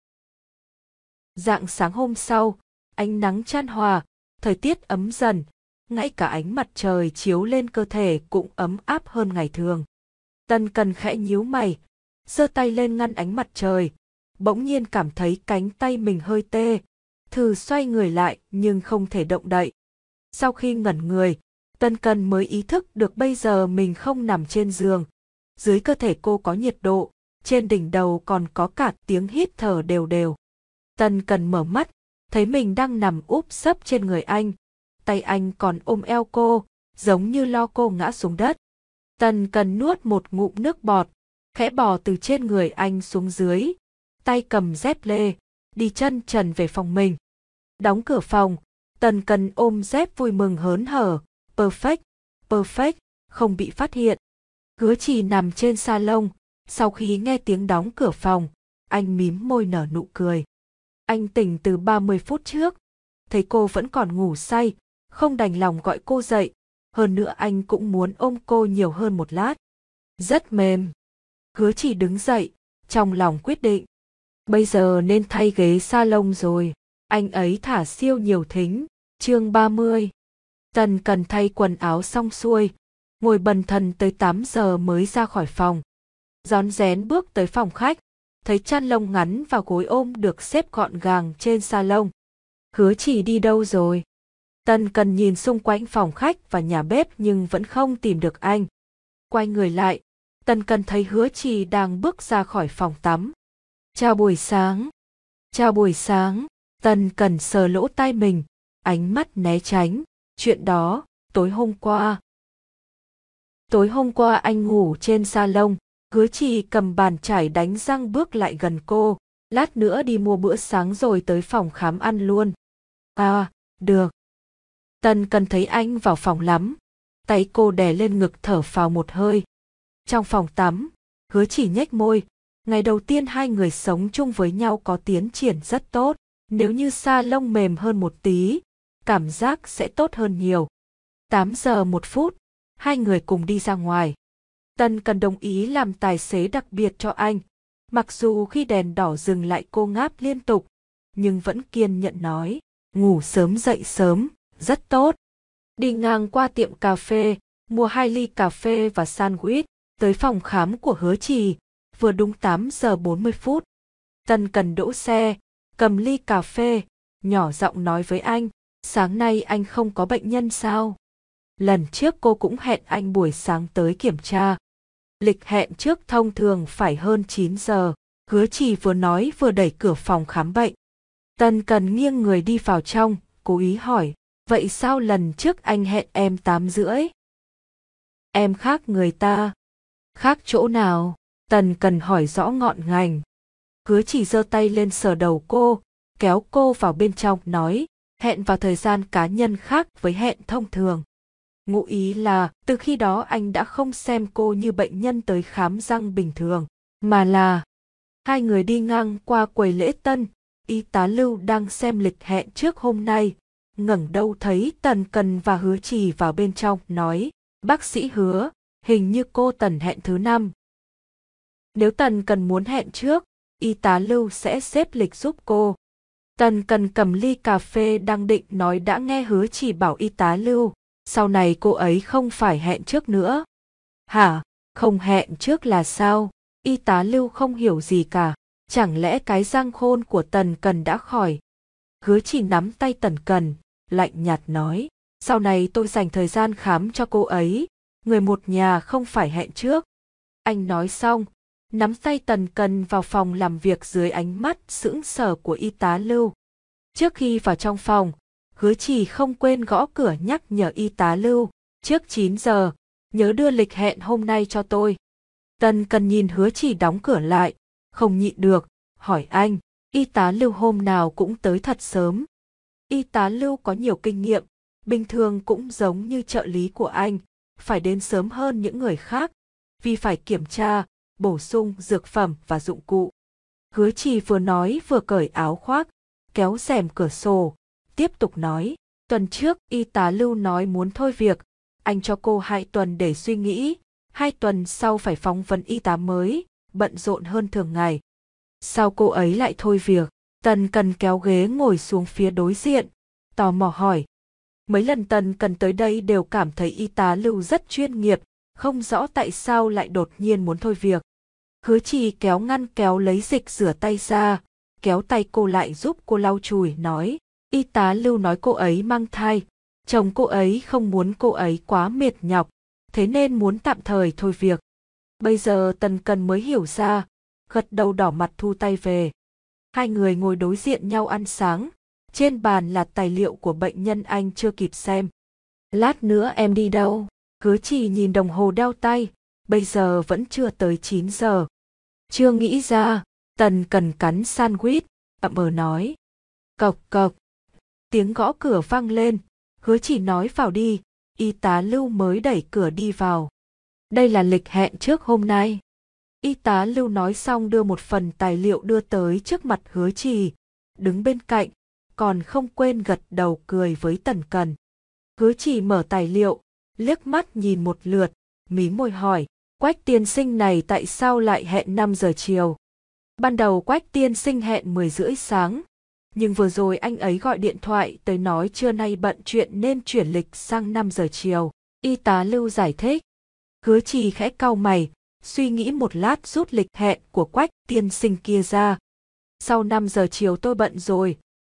Rạng sáng hôm sau, ánh nắng chan hòa, thời tiết ấm dần, ngay cả ánh mặt trời chiếu lên cơ thể cũng ấm áp hơn ngày thường. Tần Cần khẽ nhíu mày, giơ tay lên ngăn ánh mặt trời, bỗng nhiên cảm thấy cánh tay mình hơi tê, thử xoay người lại nhưng không thể động đậy. Sau khi ngẩn người, Tần Cần mới ý thức được bây giờ mình không nằm trên giường, dưới cơ thể cô có nhiệt độ, trên đỉnh đầu còn có cả tiếng hít thở đều đều. Tần Cần mở mắt, thấy mình đang nằm úp sấp trên người anh, tay anh còn ôm eo cô, giống như lo cô ngã xuống đất. Tần Cần nuốt một ngụm nước bọt, khẽ bò từ trên người anh xuống dưới, tay cầm dép lê, đi chân trần về phòng mình. Đóng cửa phòng, Tần Cần ôm dép vui mừng hớn hở, perfect, perfect, không bị phát hiện. Hứa Chỉ nằm trên salon, sau khi nghe tiếng đóng cửa phòng, anh mím môi nở nụ cười. Anh tỉnh từ ba mươi phút trước, thấy cô vẫn còn ngủ say, không đành lòng gọi cô dậy, hơn nữa anh cũng muốn ôm cô nhiều hơn một lát. Rất mềm. Hứa Chỉ đứng dậy, trong lòng quyết định. Bây giờ nên thay ghế salon rồi, anh ấy thả siêu nhiều thính. Chương ba mươi. Tần Cần thay quần áo xong xuôi, ngồi bần thần tới tám giờ mới ra khỏi phòng. Rón rén bước tới phòng khách, thấy chăn lông ngắn và gối ôm được xếp gọn gàng trên salon, Hứa Trì đi đâu rồi? Tần Cần nhìn xung quanh phòng khách và nhà bếp nhưng vẫn không tìm được anh. Quay người lại, Tần Cần thấy Hứa Trì đang bước ra khỏi phòng tắm. Chào buổi sáng. Chào buổi sáng. Tần Cần sờ lỗ tai mình, ánh mắt né tránh. Chuyện đó, tối hôm qua. Tối hôm qua anh ngủ trên salon. Hứa Trì cầm bàn chải đánh răng bước lại gần cô. Lát nữa đi mua bữa sáng rồi tới phòng khám ăn luôn. À, được. Tần Cần thấy anh vào phòng lắm. Tay cô đè lên ngực thở phào một hơi. Trong phòng tắm, Hứa Trì nhếch môi. Ngày đầu tiên hai người sống chung với nhau có tiến triển rất tốt. Nếu như salon mềm hơn một tí, cảm giác sẽ tốt hơn nhiều. tám giờ một phút, hai người cùng đi ra ngoài. Tần Cần đồng ý làm tài xế đặc biệt cho anh. Mặc dù khi đèn đỏ dừng lại cô ngáp liên tục, nhưng vẫn kiên nhẫn nói, ngủ sớm dậy sớm, rất tốt. Đi ngang qua tiệm cà phê, mua hai ly cà phê và sandwich, tới phòng khám của Hứa Trì, vừa đúng tám giờ bốn mươi phút. Tần Cần đỗ xe, cầm ly cà phê, nhỏ giọng nói với anh, sáng nay anh không có bệnh nhân sao? Lần trước cô cũng hẹn anh buổi sáng tới kiểm tra. Lịch hẹn trước thông thường phải hơn chín giờ, Hứa Trì vừa nói vừa đẩy cửa phòng khám bệnh. Tần Cần nghiêng người đi vào trong, cố ý hỏi, vậy sao lần trước anh hẹn em tám rưỡi? Em khác người ta. Khác chỗ nào? Tần Cần hỏi rõ ngọn ngành. Hứa Trì giơ tay lên sờ đầu cô, kéo cô vào bên trong nói, hẹn vào thời gian cá nhân khác với hẹn thông thường. Ngụ ý là từ khi đó anh đã không xem cô như bệnh nhân tới khám răng bình thường, mà là... Hai người đi ngang qua quầy lễ tân, y tá Lưu đang xem lịch hẹn trước hôm nay, ngẩng đầu thấy Tần Cần và Hứa Trì vào bên trong, nói, bác sĩ Hứa, hình như cô Tần hẹn thứ năm. Nếu Tần Cần muốn hẹn trước, y tá Lưu sẽ xếp lịch giúp cô. Tần Cần cầm ly cà phê đang định nói đã nghe Hứa Trì bảo y tá Lưu, sau này cô ấy không phải hẹn trước nữa. Hả? Không hẹn trước là sao? Y tá Lưu không hiểu gì cả. Chẳng lẽ cái răng khôn của Tần Cần đã khỏi? Hứa Trì nắm tay Tần Cần, lạnh nhạt nói, sau này tôi dành thời gian khám cho cô ấy, người một nhà không phải hẹn trước. Anh nói xong, nắm tay Tần Cần vào phòng làm việc dưới ánh mắt sững sờ của y tá Lưu. Trước khi vào trong phòng, Hứa Trì không quên gõ cửa nhắc nhở y tá Lưu, trước chín giờ, nhớ đưa lịch hẹn hôm nay cho tôi. Tần Cần nhìn Hứa Trì đóng cửa lại, không nhịn được, hỏi anh, y tá Lưu hôm nào cũng tới thật sớm. Y tá Lưu có nhiều kinh nghiệm, bình thường cũng giống như trợ lý của anh, phải đến sớm hơn những người khác, vì phải kiểm tra, bổ sung dược phẩm và dụng cụ. Hứa Trì vừa nói vừa cởi áo khoác, kéo rèm cửa sổ, tiếp tục nói, tuần trước y tá Lưu nói muốn thôi việc, anh cho cô hai tuần để suy nghĩ, hai tuần sau phải phỏng vấn y tá mới, bận rộn hơn thường ngày. Sao cô ấy lại thôi việc? Tần Cần kéo ghế ngồi xuống phía đối diện, tò mò hỏi. Mấy lần Tần Cần tới đây đều cảm thấy y tá Lưu rất chuyên nghiệp, không rõ tại sao lại đột nhiên muốn thôi việc. Hứa Trì kéo ngăn kéo lấy dịch rửa tay ra, kéo tay cô lại giúp cô lau chùi, nói, y tá Lưu nói cô ấy mang thai, chồng cô ấy không muốn cô ấy quá mệt nhọc, thế nên muốn tạm thời thôi việc. Bây giờ Tần Cần mới hiểu ra, gật đầu đỏ mặt thu tay về. Hai người ngồi đối diện nhau ăn sáng, trên bàn là tài liệu của bệnh nhân anh chưa kịp xem. Lát nữa em đi đâu? Hứa Trì nhìn đồng hồ đeo tay, bây giờ vẫn chưa tới chín giờ. Chưa nghĩ ra, Tần Cần cắn sandwich, ậm ờ nói. Cộc cộc. Tiếng gõ cửa vang lên, Hứa Trì nói vào đi, y tá Lưu mới đẩy cửa đi vào. Đây là lịch hẹn trước hôm nay. Y tá Lưu nói xong đưa một phần tài liệu đưa tới trước mặt Hứa Trì, đứng bên cạnh, còn không quên gật đầu cười với Tần Cần. Hứa Trì mở tài liệu, liếc mắt nhìn một lượt, mím môi hỏi, Quách tiên sinh này tại sao lại hẹn năm giờ chiều? Ban đầu Quách tiên sinh hẹn mười rưỡi sáng, nhưng vừa rồi anh ấy gọi điện thoại tới nói trưa nay bận chuyện nên chuyển lịch sang năm giờ chiều. Y tá Lưu giải thích. Hứa Trì khẽ cau mày, suy nghĩ một lát rút lịch hẹn của Quách tiên sinh kia ra. Sau năm giờ chiều tôi bận rồi,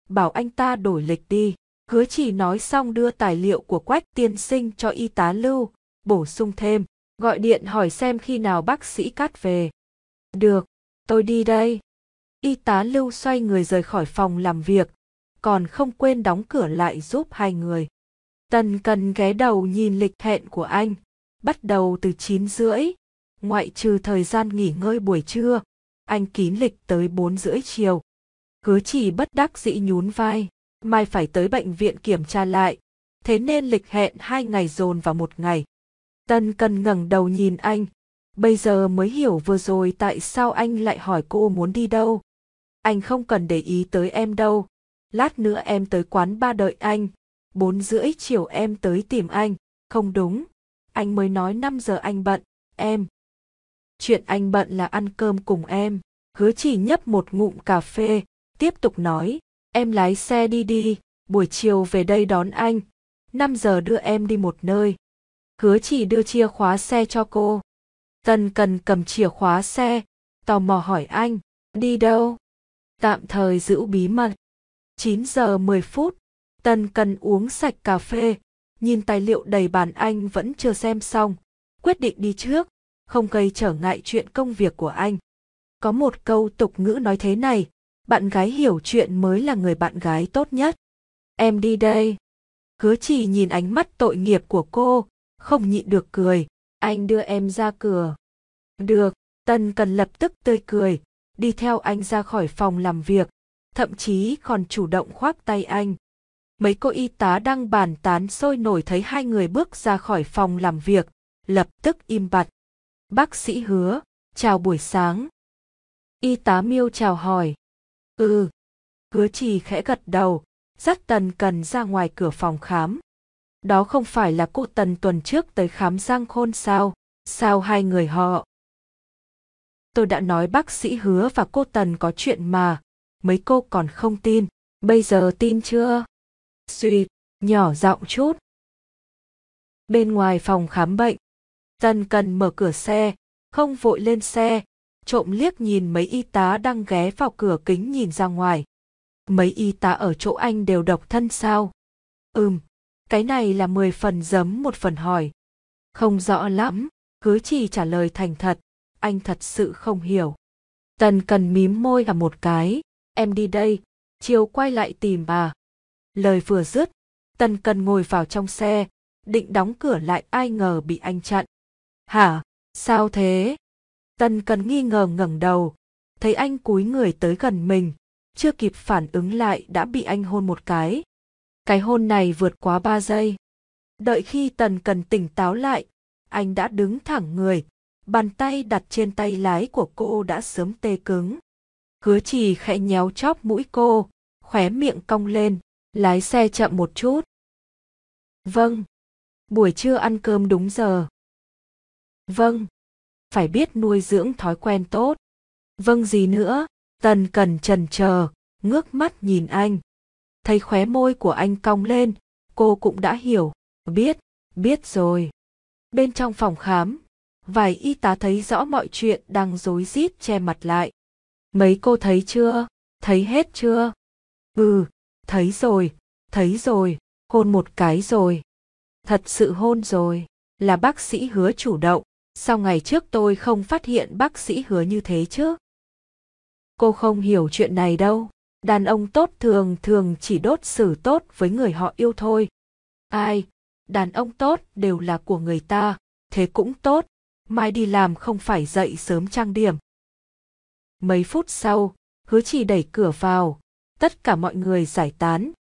bảo anh ta đổi lịch đi. Hứa Chỉ nói xong đưa tài liệu của Quách tiên sinh cho y tá Lưu, bổ sung thêm, gọi điện hỏi xem khi nào bác sĩ Cát về. Được, tôi đi đây. Y tá Lưu xoay người rời khỏi phòng làm việc, còn không quên đóng cửa lại giúp hai người. Tần Cần ghé đầu nhìn lịch hẹn của anh, bắt đầu từ chín rưỡi, ngoại trừ thời gian nghỉ ngơi buổi trưa, anh kín lịch tới bốn rưỡi chiều. Hứa Chỉ bất đắc dĩ nhún vai, mai phải tới bệnh viện kiểm tra lại, thế nên lịch hẹn hai ngày dồn vào một ngày. Tần Cần ngẩng đầu nhìn anh, bây giờ mới hiểu vừa rồi tại sao anh lại hỏi cô muốn đi đâu. Anh không cần để ý tới em đâu, lát nữa em tới quán ba đợi anh, bốn rưỡi chiều em tới tìm anh. Không đúng, anh mới nói năm giờ anh bận, em. Chuyện anh bận là ăn cơm cùng em. Hứa Chỉ nhấp một ngụm cà phê, tiếp tục nói, em lái xe đi đi, buổi chiều về đây đón anh, năm giờ đưa em đi một nơi. Hứa Chỉ đưa chìa khóa xe cho cô. Tần Cần cầm chìa khóa xe, tò mò hỏi anh, đi đâu? Tạm thời giữ bí mật. chín giờ mười phút, Tần Cần uống sạch cà phê, nhìn tài liệu đầy bàn anh vẫn chưa xem xong, quyết định đi trước, không gây trở ngại chuyện công việc của anh. Có một câu tục ngữ nói thế này, bạn gái hiểu chuyện mới là người bạn gái tốt nhất. Em đi đây. Hứa Chỉ nhìn ánh mắt tội nghiệp của cô, không nhịn được cười, anh đưa em ra cửa. Được, Tần Cần lập tức tươi cười, đi theo anh ra khỏi phòng làm việc, thậm chí còn chủ động khoác tay anh. Mấy cô y tá đang bàn tán sôi nổi thấy hai người bước ra khỏi phòng làm việc, lập tức im bặt. Bác sĩ Hứa, chào buổi sáng. Y tá Miêu chào hỏi. Ừ. Hứa Chỉ khẽ gật đầu, dắt Tần Cần ra ngoài cửa phòng khám. Đó không phải là cô Tần tuần trước tới khám răng khôn sao? Sao hai người họ? Tôi đã nói bác sĩ Hứa và cô Tần có chuyện mà, mấy cô còn không tin, bây giờ tin chưa? Suýt, nhỏ giọng chút. Bên ngoài phòng khám bệnh, Tần Cần mở cửa xe, không vội lên xe, trộm liếc nhìn mấy y tá đang ghé vào cửa kính nhìn ra ngoài. Mấy y tá ở chỗ anh đều độc thân sao? Ừm, cái này là mười phần giấm một phần hỏi. Không rõ lắm, Hứa Chỉ trả lời thành thật, anh thật sự không hiểu. Tần Cần mím môi cả một cái, em đi đây, chiều quay lại tìm bà. Lời vừa dứt, Tần Cần ngồi vào trong xe, định đóng cửa lại ai ngờ bị anh chặn. Hả, sao thế? Tần Cần nghi ngờ ngẩng đầu, thấy anh cúi người tới gần mình, chưa kịp phản ứng lại đã bị anh hôn một cái. Cái hôn này vượt quá ba giây. Đợi khi Tần Cần tỉnh táo lại, anh đã đứng thẳng người, bàn tay đặt trên tay lái của cô đã sớm tê cứng. Hứa Chỉ khẽ nhéo chóp mũi cô, khóe miệng cong lên, lái xe chậm một chút. Vâng. Buổi trưa ăn cơm đúng giờ. Vâng. Phải biết nuôi dưỡng thói quen tốt. Vâng gì nữa? Tần Cần chần chờ, ngước mắt nhìn anh. Thấy khóe môi của anh cong lên, cô cũng đã hiểu. Biết, biết rồi. Bên trong phòng khám, vài y tá thấy rõ mọi chuyện đang rối rít che mặt lại. Mấy cô thấy chưa? Thấy hết chưa? Ừ, thấy rồi, thấy rồi, hôn một cái rồi. Thật sự hôn rồi, là bác sĩ Hứa chủ động, sao ngày trước tôi không phát hiện bác sĩ Hứa như thế chứ? Cô không hiểu chuyện này đâu, đàn ông tốt thường thường chỉ đốt xử tốt với người họ yêu thôi. Ai, đàn ông tốt đều là của người ta, thế cũng tốt, mai đi làm không phải dậy sớm trang điểm. Mấy phút sau, Hứa Chỉ đẩy cửa vào, tất cả mọi người giải tán,